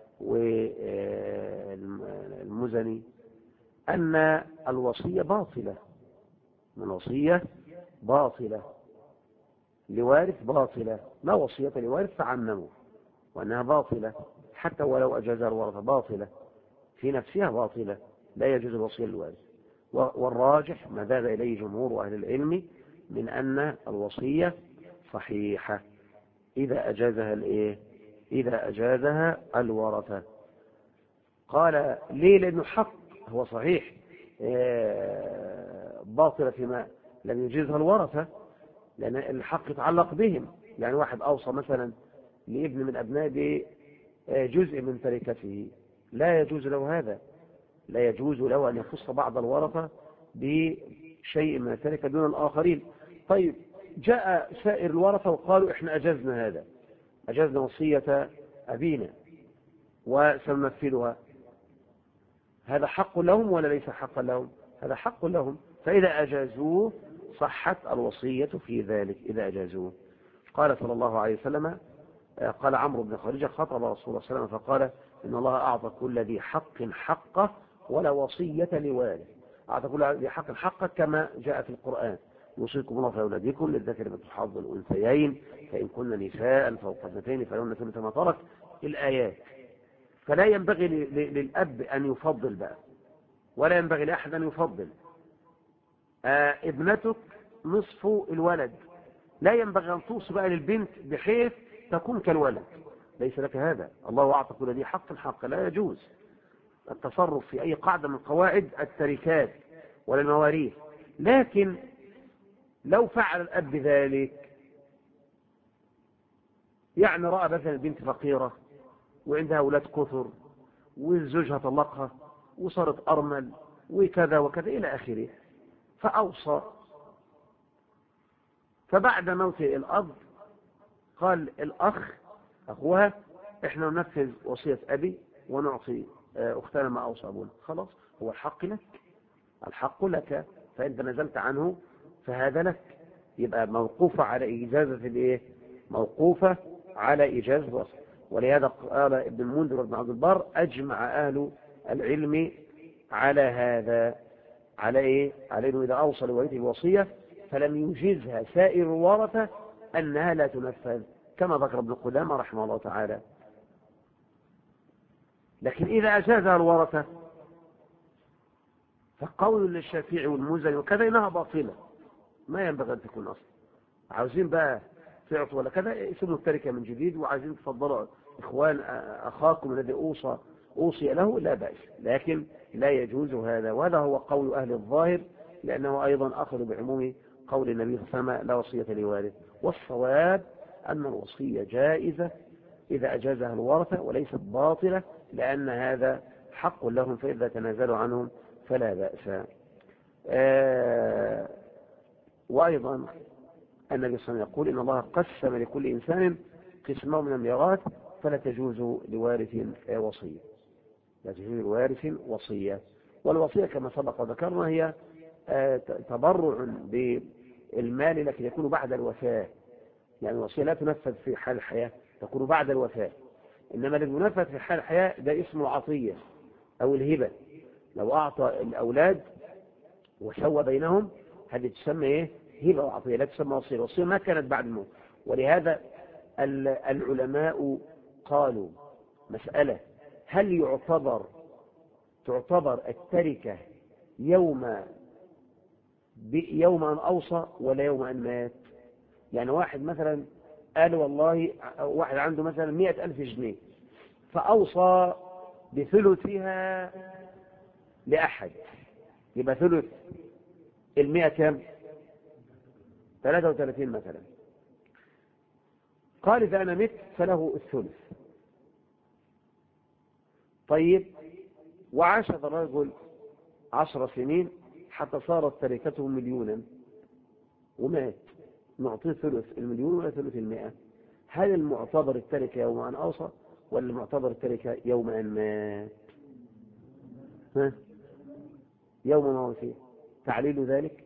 والمزني أن الوصية باطلة، من الوصية باطلة لوارث باطلة، لا وصية لوارث فعمموا، وأنها باطلة حتى ولو أجازها الورثة، باطلة في نفسها، باطلة لا يجوز الوصية للوارث. والراجح ما ذهب إليه جمهور أهل العلم من أن الوصية صحيحة إذا أجازها الورثة. قال: ليه؟ لأنه حق، هو صحيح باطلة فيما لم يجيزها الورثة، لأن الحق يتعلق بهم. يعني واحد أوصى مثلا لابن من أبنائه بجزء من تركته، لا يجوز له هذا، لا يجوز له أن يخص بعض الورثة بشيء من التركة دون الآخرين. طيب جاء سائر الورثة وقالوا إحنا أجزنا هذا، أجزنا وصية أبينا وسننفذها، هذا حق لهم ولا ليس حقا لهم؟ هذا حق لهم، فإذا أجازوه صحت الوصية في ذلك إذا أجازوه. قال صلى الله عليه وسلم، قال عمرو بن خارجة خطب رسول الله صلى الله عليه وسلم فقال إن الله أعطى كل ذي حق حقه ولا وصية لوارث. أعطى كل ذي حق حقه كما جاء في القرآن، يوصيكم الله في أولادكم للذكر مثل حظ الأنثيين فإن كن نساء فوق اثنتين فلهن ثلث ما ترك، الآيات. فلا ينبغي للأب أن يفضل بقى، ولا ينبغي لأحد أن يفضل. ابنتك نصف الولد، لا ينبغي أن توصي بقى للبنت بحيث تكون كالولد، ليس لك هذا. الله أعطى كل ذي حق حق، لا يجوز التصرف في أي قاعدة من قواعد التركات ولا المواريث. لكن لو فعل الأب ذلك، يعني رأى مثلا البنت فقيرة وعندها أولاد كثر وزوجها طلقها وصارت أرمل وكذا وكذا إلى آخره، فأوصى، فبعد موت الأب قال الأخ أخوها إحنا ننفذ وصية أبي ونعطي أختنا ما أوصى أبونا، خلاص هو الحق لك، الحق لك، فإن تنازلت عنه فهذا لك. يبقى موقوفة على إجازة الإيه؟ موقوفة على إجازة الوصية. ولهذا قال ابن المنذر وابن عبد البر أجمع أهل العلم على هذا، على إيه؟ على إنه إذا أوصى لوالده الوصية فلم يجيزها سائر الورثة أنها لا تنفذ، كما ذكر ابن قدامة رحمه الله تعالى. لكن إذا أجازها الورثة فقول للشافعي والمزني وكذا إنها باطلة، ما ينبغي أن تكون أصلا. عاوزين بقى تعطوا ولا كذا يسموا التركة من جديد، وعايزين تفضلوا إخوان أخاكم الذي أوصي له، لا بأس، لكن لا يجوز هذا. وهذا هو قول أهل الظاهر، لأنه أيضا أخذ بعموم قول النبي صلى الله عليه وسلم لا وصية لوارث. والصواب أن الوصية جائزة إذا أجازها الورثة وليست باطلة، لأن هذا حق لهم، فإذا تنازلوا عنهم فلا بأس. وأيضا النبي صلى الله عليه وسلم يقول إن الله قسم لكل إنسان قسمه من الميراث فلا تجوز لوارث وصية، لا تجوز لوارث وصية. والوصية كما سبق وذكرنا هي تبرع بالمال لكن يكون بعد الوفاة، يعني الوصية لا تنفذ في حال الحياة، تكون بعد الوفاة. إنما الذي ينفذ في حال الحياة ده اسمه العطية أو الهبة. لو أعطى الأولاد وسوى بينهم هذه تسمى إيه؟ هبة وعطية، لا تسمى وصية. الوصية ما كانت بعد الموت. ولهذا العلماء قالوا مسألة، هل تعتبر التركة يوم أن أوصى ولا يوم أن مات؟ يعني واحد مثلا قال والله واحد عنده مثلا 100,000 جنيه فأوصى بثلثها لأحد، يبقى ثلث 100 كم؟ 33 مثلا. قال إذا أنا مت فله الثلث. طيب وعاش هذا الرجل 10 سنين حتى صارت تركته 1,000,000 ومات، نعطيه ثلث 1,000,000 ولا ثلث 100؟ هل المعتبر التركة يوم أن أوصى ولا المعتبر التركة يوم أن مات؟ يوم ما وصي. تعليل ذلك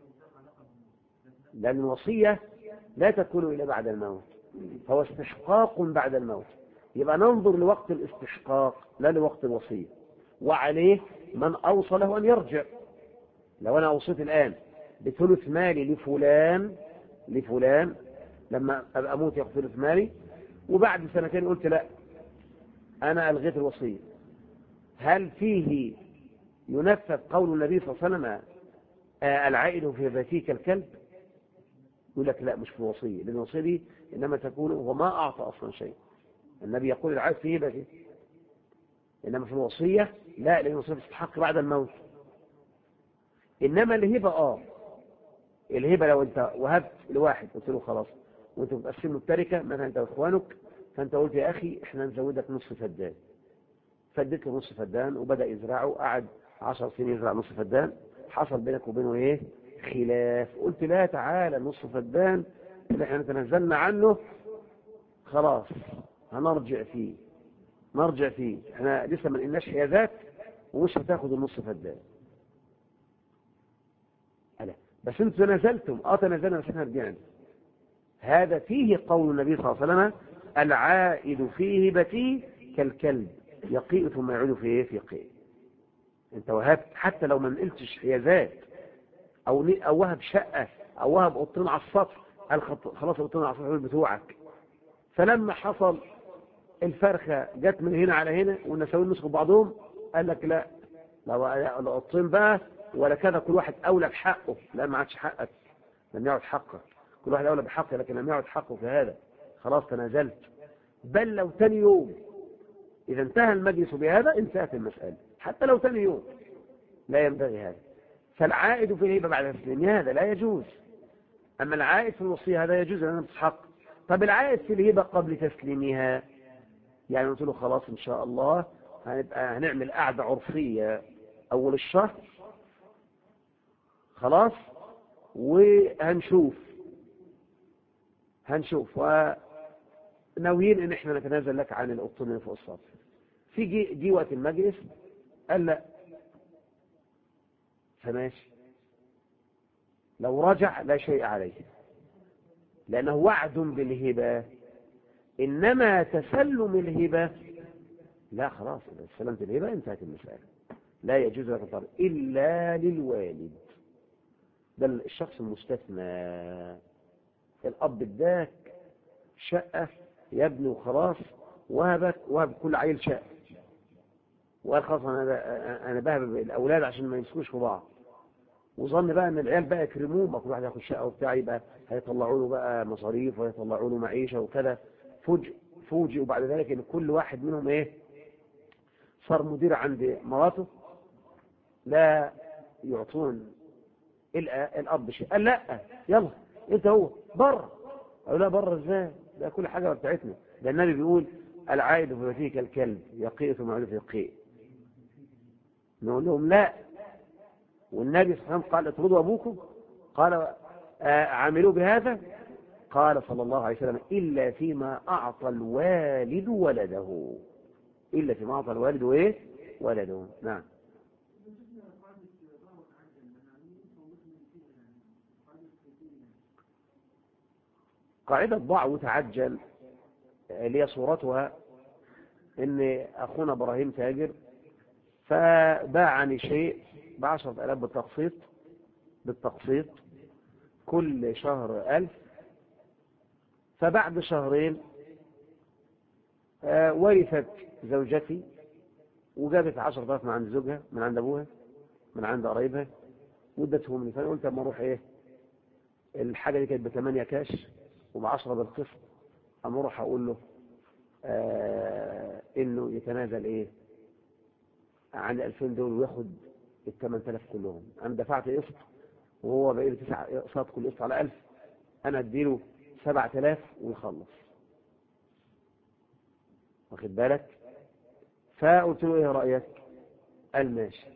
لأن الوصية لا تكون إلا بعد الموت، فهو استحقاق بعد الموت. يبقى ننظر لوقت الاستحقاق لا لوقت الوصية. وعليه من أوصى له أن يرجع. لو أنا أوصيت الآن بثلث مالي لفلان لما أبقى أموت يأخذ ثلث مالي، وبعد سنتين قلت لا أنا ألغيت الوصية، هل فيه ينفذ قول النبي صلى الله عليه وسلم العائد في ذاتيك الكلب؟ يقول لك لا، مش في الوصية، لأن الوصية دي إنما تكون وما أعطى أصلا شيء. النبي يقول العائد في هبته، إنما في الوصية لا، لأن الوصية تستحق بعد الموت. إنما الهبة الهبة لو أنت وهبت لواحد قلت له خلاص وأنت بتقسم له التركة مثلا أنت وإخوانك، فأنت قلت يا أخي إحنا نزودك نصف فدان، فديت له نصف فدان وبدأ يزرعه، قعد 10 سنين يزرع نصف فدان، حصل بينك وبينه إيه؟ خلاف. قلت لا تعالى نصف فدان اللي احنا تنزلنا عنه خلاص هنرجع فيه، احنا لسه ما لقيناش حيازات ومش هتاخد النصف فدان. ألا بس انتوا تنازلتم، تنازلنا بس احنا رجعنا. هذا فيه قول النبي صلى الله عليه وسلم العائد في هبته كالكلب يقيء ثم يعود في ايه؟ في قيء. انت وهبت حتى لو ما نقلتش حيازات او وهب شقه او وهب اوضتين على السطح، قال خلاص اوضتين على السطح بتوعك، فلما حصل الفرخه جت من هنا على هنا والنساوين مسكوا بعضهم، قال لك لا اوضتين بقى ولا كذا، كل واحد اولى بحقه. لا ما عادش حقك، لم يعد حقك، كل واحد اولى بحقه لكن لم يعد حقه في هذا، خلاص تنازلت. بل لو تاني يوم اذا انتهى المجلس بهذا انتهت المساله، حتى لو تاني يوم لا ينبغي هذا. فالعائد في الهبه بعد تسليمها هذا لا يجوز، اما العائد في الوصيه هذا يجوز لانه مستحق. طب العائد في الهبه قبل تسليمها، يعني قلت له خلاص ان شاء الله هنعمل قعده عرفيه اول الشهر خلاص وهنشوف وناويين ان احنا نتنازل لك عن الاوضتين اللي فوق السطح. في جي وقت المجلس قال لا، فماشي، لو رجع لا شيء عليه لانه وعد بالهبه. انما تسلم الهبه لا، خلاص اذا سلمت الهبه انتهت المساله، لا يجوز لك الطرد الا للوالد، ده الشخص المستثنى. الاب اداك شقه يا ابني وخلاص، وهب كل عيل شقه وقال خلاص انا بهب الاولاد عشان ما يمسكوش في بعض، وظن بقى ان العيال بقى يكرموه، ما كل واحد ياخد شقه وبتاع يبقى هيطلعوا له بقى مصاريف ويطلعوا له معيشه وكذا. فوجئ وبعد ذلك ان كل واحد منهم ايه؟ صار مدير عند مراته، لا يعطون الاب شيء. قال لا يلا انت هو بره. قالوا لا بره ازاي؟ ده كل حاجه بتاعتنا، ده النبي بيقول العائد في بيته كالكلب يقيء ثم يعود في قيء. نقول لهم لا، والنبي صلى الله عليه وسلم قال اطردوا ابوكم، قال عاملوا بهذا، قال صلى الله عليه وسلم الا فيما اعطى الوالد ولده، الا فيما اعطى الوالد وايه؟ ولده. نعم. قاعدة ضع وتعجل اللي صورتها ان اخونا ابراهيم تاجر فباعني شيء ب10,000 بالتقسيط كل شهر 1000، فبعد شهرين ورثت زوجتي وجابت 10,000 من عند زوجها، من عند ابوها، من عند قرايبها، وادتهم لي. فانا قلت اما اروح ايه، الحاجه دي كانت ب8 كاش وب10 بالقسط، اما اروح اقول له انه يتنازل ايه عن 2000 دول وياخد ال8000 كلهم. انا دفعت قسط وهو باقي لي 9 اقساط، كل قسط على 1000، انا اديله 7000 ويخلص، واخد بالك؟ فقلت له ايه رايك؟ قال ماشي.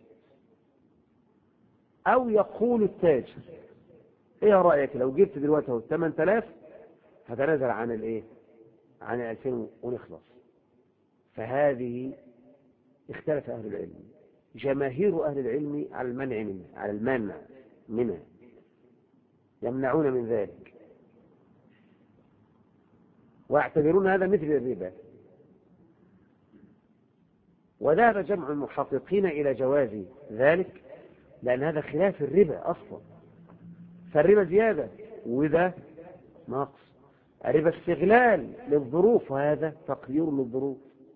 او يقول التاجر ايه رايك لو جبت دلوقتي اهو 8000 هتنازل عن الايه، عن 2000 ونخلص. فهذه اختلف اهل العلم، جماهير اهل العلم على المنع منها، على المانع منها، يمنعون من ذلك ويعتبرون هذا مثل الربا. وذهب جمع المحققين إلى جواز ذلك لأن هذا خلاف الربا أصلا، فالربا زيادة وده نقص، الربا استغلال للظروف وهذا تقدير للظروف،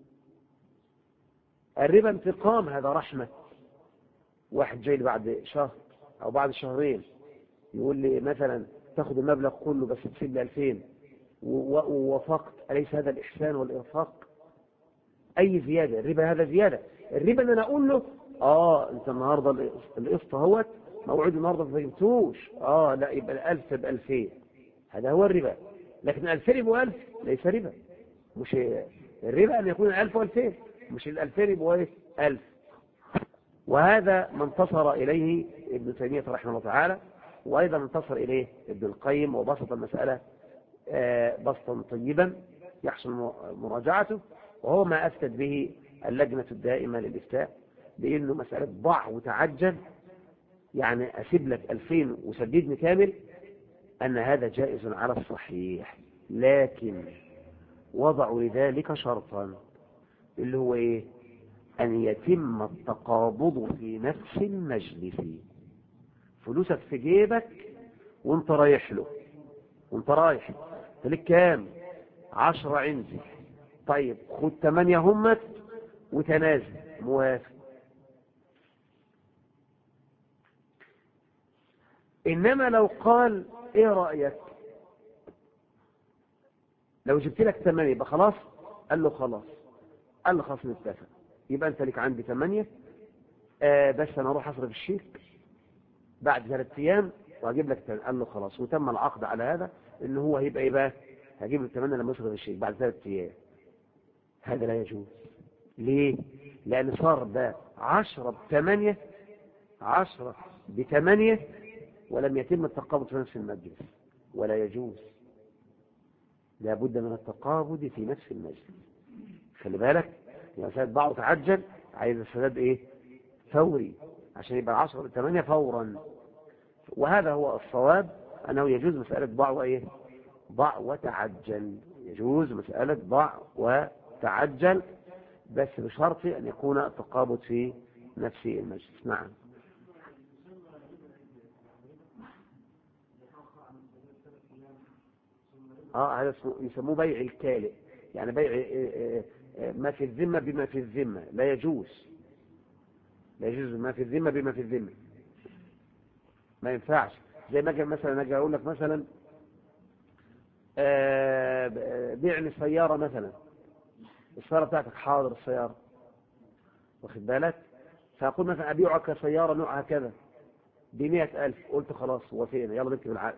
الربا انتقام هذا رحمة. واحد جاي بعد شهر أو بعد شهرين يقول لي مثلا تاخد المبلغ كله بس تسيب لي 2000 ووافقت، أليس هذا الإحسان والإرفاق؟ أي زيادة؟ الربا هذا زيادة. الربا أن أنا أقول له أنت النهاردة القسط اهوت موعود النهارده ما فهمتوش، لا يبقى الألف ب2000، هذا هو الربا. لكن 2000 يبقوا 1000 ليس ربا. مش الربا أن يكون 1000 و2000، مش 2000 يبقوا 1000. وهذا ما انتصر إليه ابن تيمية رحمه الله تعالى، وأيضا انتصر إليه ابن القيم، وبسط المسألة بسطا طيبا يحسن مراجعته، وهو ما أفتت به اللجنة الدائمة للإفتاء، بأنه مسألة ضع وتعجل، يعني أسيب لك 2000 وسددني كامل، أن هذا جائز على الصحيح، لكن وضعوا لذلك شرطا، اللي هو إيه؟ أن يتم التقابض في نفس المجلس. فلوسك في جيبك وانت رايح له، وانت رايح تلك كام؟ 10 عندي، طيب خد 8 همت وتنازل، موافق. إنما لو قال إيه رأيك لو جبت لك 8 يبقى خلاص؟ قال له خلاص. قال له خلاص نتفق، يبقى أنت لك عندي 8، بس أنا أروح أصرف الشيك بعد 3 أيام وهجيب لك 8. قال له خلاص، وتم العقد على هذا، إن هو هيبقى إيه بقى؟ هجيب له 8 لما يصرف الشيك بعد 3 أيام. هذا لا يجوز. ليه؟ لأن صار ده 10 ب8، 10 ب8، ولم يتم التقابض في نفس المجلس، ولا يجوز. لابد من التقابض في نفس المجلس. خلي بالك، يعني سيد بعض تعجل، عايز السداد ايه؟ فوري، عشان يبقى 10 ب8 فورا. وهذا هو الصواب، انه يجوز مسألة ضع وايه؟ ضع وتعجل. يجوز مسألة ضع وتعجل، بس بشرط ان يكون التقابض في نفس المجلس. نعم. هذا يسموه بيع الكالئ، يعني بيع ما في الذمة بما في الذمة. لا يجوز، لا يجوز ما في الذمة بما في الذمة، ما ينفعش. زي ما مثلا اجي اقول لك مثلا بيعني السيارة مثلا، السيارة بتاعتك، حاضر السيارة، واخد بالك، فأقول مثلا أبيعك سيارة نوعها كذا ب100,000، قلت خلاص وافقنا، يلا نكتب العقد،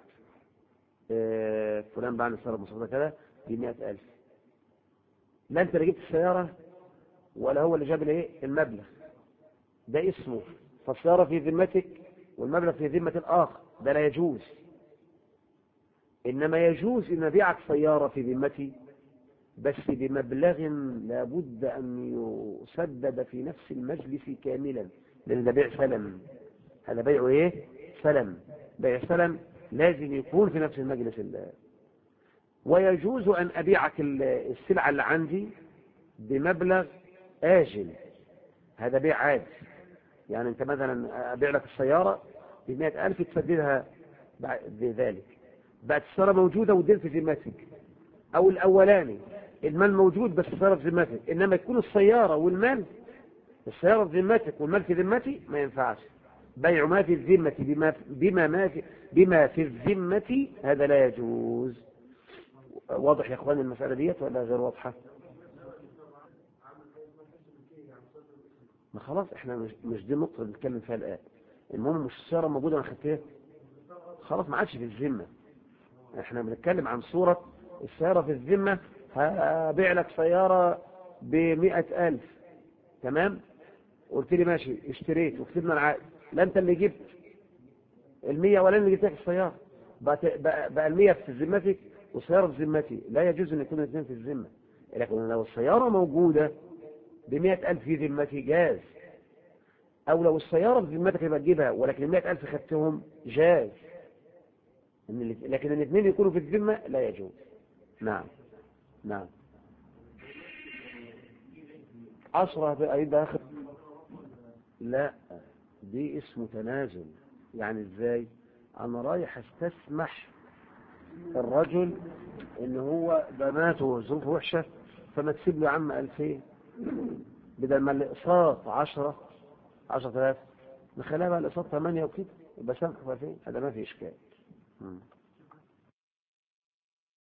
فلان باعني السيارة مصروفة كذا ب100,000. لا أنت اللي جبت السيارة ولا هو اللي جاب الايه؟ المبلغ ده اسمه، فالسيارة في ذمتك والمبلغ في ذمة الآخر، ده لا يجوز. إنما يجوز إن أبيعك سيارة في ذمتي بس بمبلغ لابد أن يسدد في نفس المجلس كاملا، لأن ده بيع سلم. هذا بيع إيه؟ سلم. بيع سلم لازم يكون في نفس المجلس. ويجوز أن أبيعك السلعة اللي عندي بمبلغ آجل، هذا بيع عادي. يعني أنت مثلا أبيع لك السيارة ب100,000 تسددها بعد ذلك، بعد السيارة موجودة والدين في ذمتك. أو الأولاني المال موجود بس السيارة في ذمتك، إنما يكون السيارة والمال، السيارة في ذمتك والمال في ذمتي، ما ينفعش. بيع ما في الذمة بما في الذمة، هذا لا يجوز. واضح يا اخواني المسألة ديت ولا غير واضحة؟ ما خلاص احنا مش دي النقطة اللي بنتكلم فيها الآن. المهم مش السيارة موجودة انا خدتها خلاص ما عادش في الذمة. احنا بنتكلم عن صورة السيارة في الذمة. هبيع لك سيارة ب100,000، تمام، قلت لي ماشي، اشتريت وكتبنا العقد. لا انت اللي جبت 100 ولا اللي جبت لك السيارة، بقى 100 في ذمتك والسيارة في ذمتي. لا يجوز ان يكون الاثنين في الذمة. لكن لو السيارة موجودة ب100,000 في ذمتي جاز، او لو السيارة في ذمتك يبقى تجيبها ولكن 100,000 خدتهم جاز. لكن الاثنين يكونوا في الذمة لا يجوز. نعم. نعم. 10 هيبقى اخر. لا، دي اسمه تنازل. يعني ازاي؟ انا رايح استسمح الرجل ان هو بناته وظروفه وحشة، فما تسيب له يا عم 2000 بدل ما الاقساط 10,000 نخليها بقى الاقساط 8 وكده، يبقى سامحه في 2000. هذا ما في اشكال.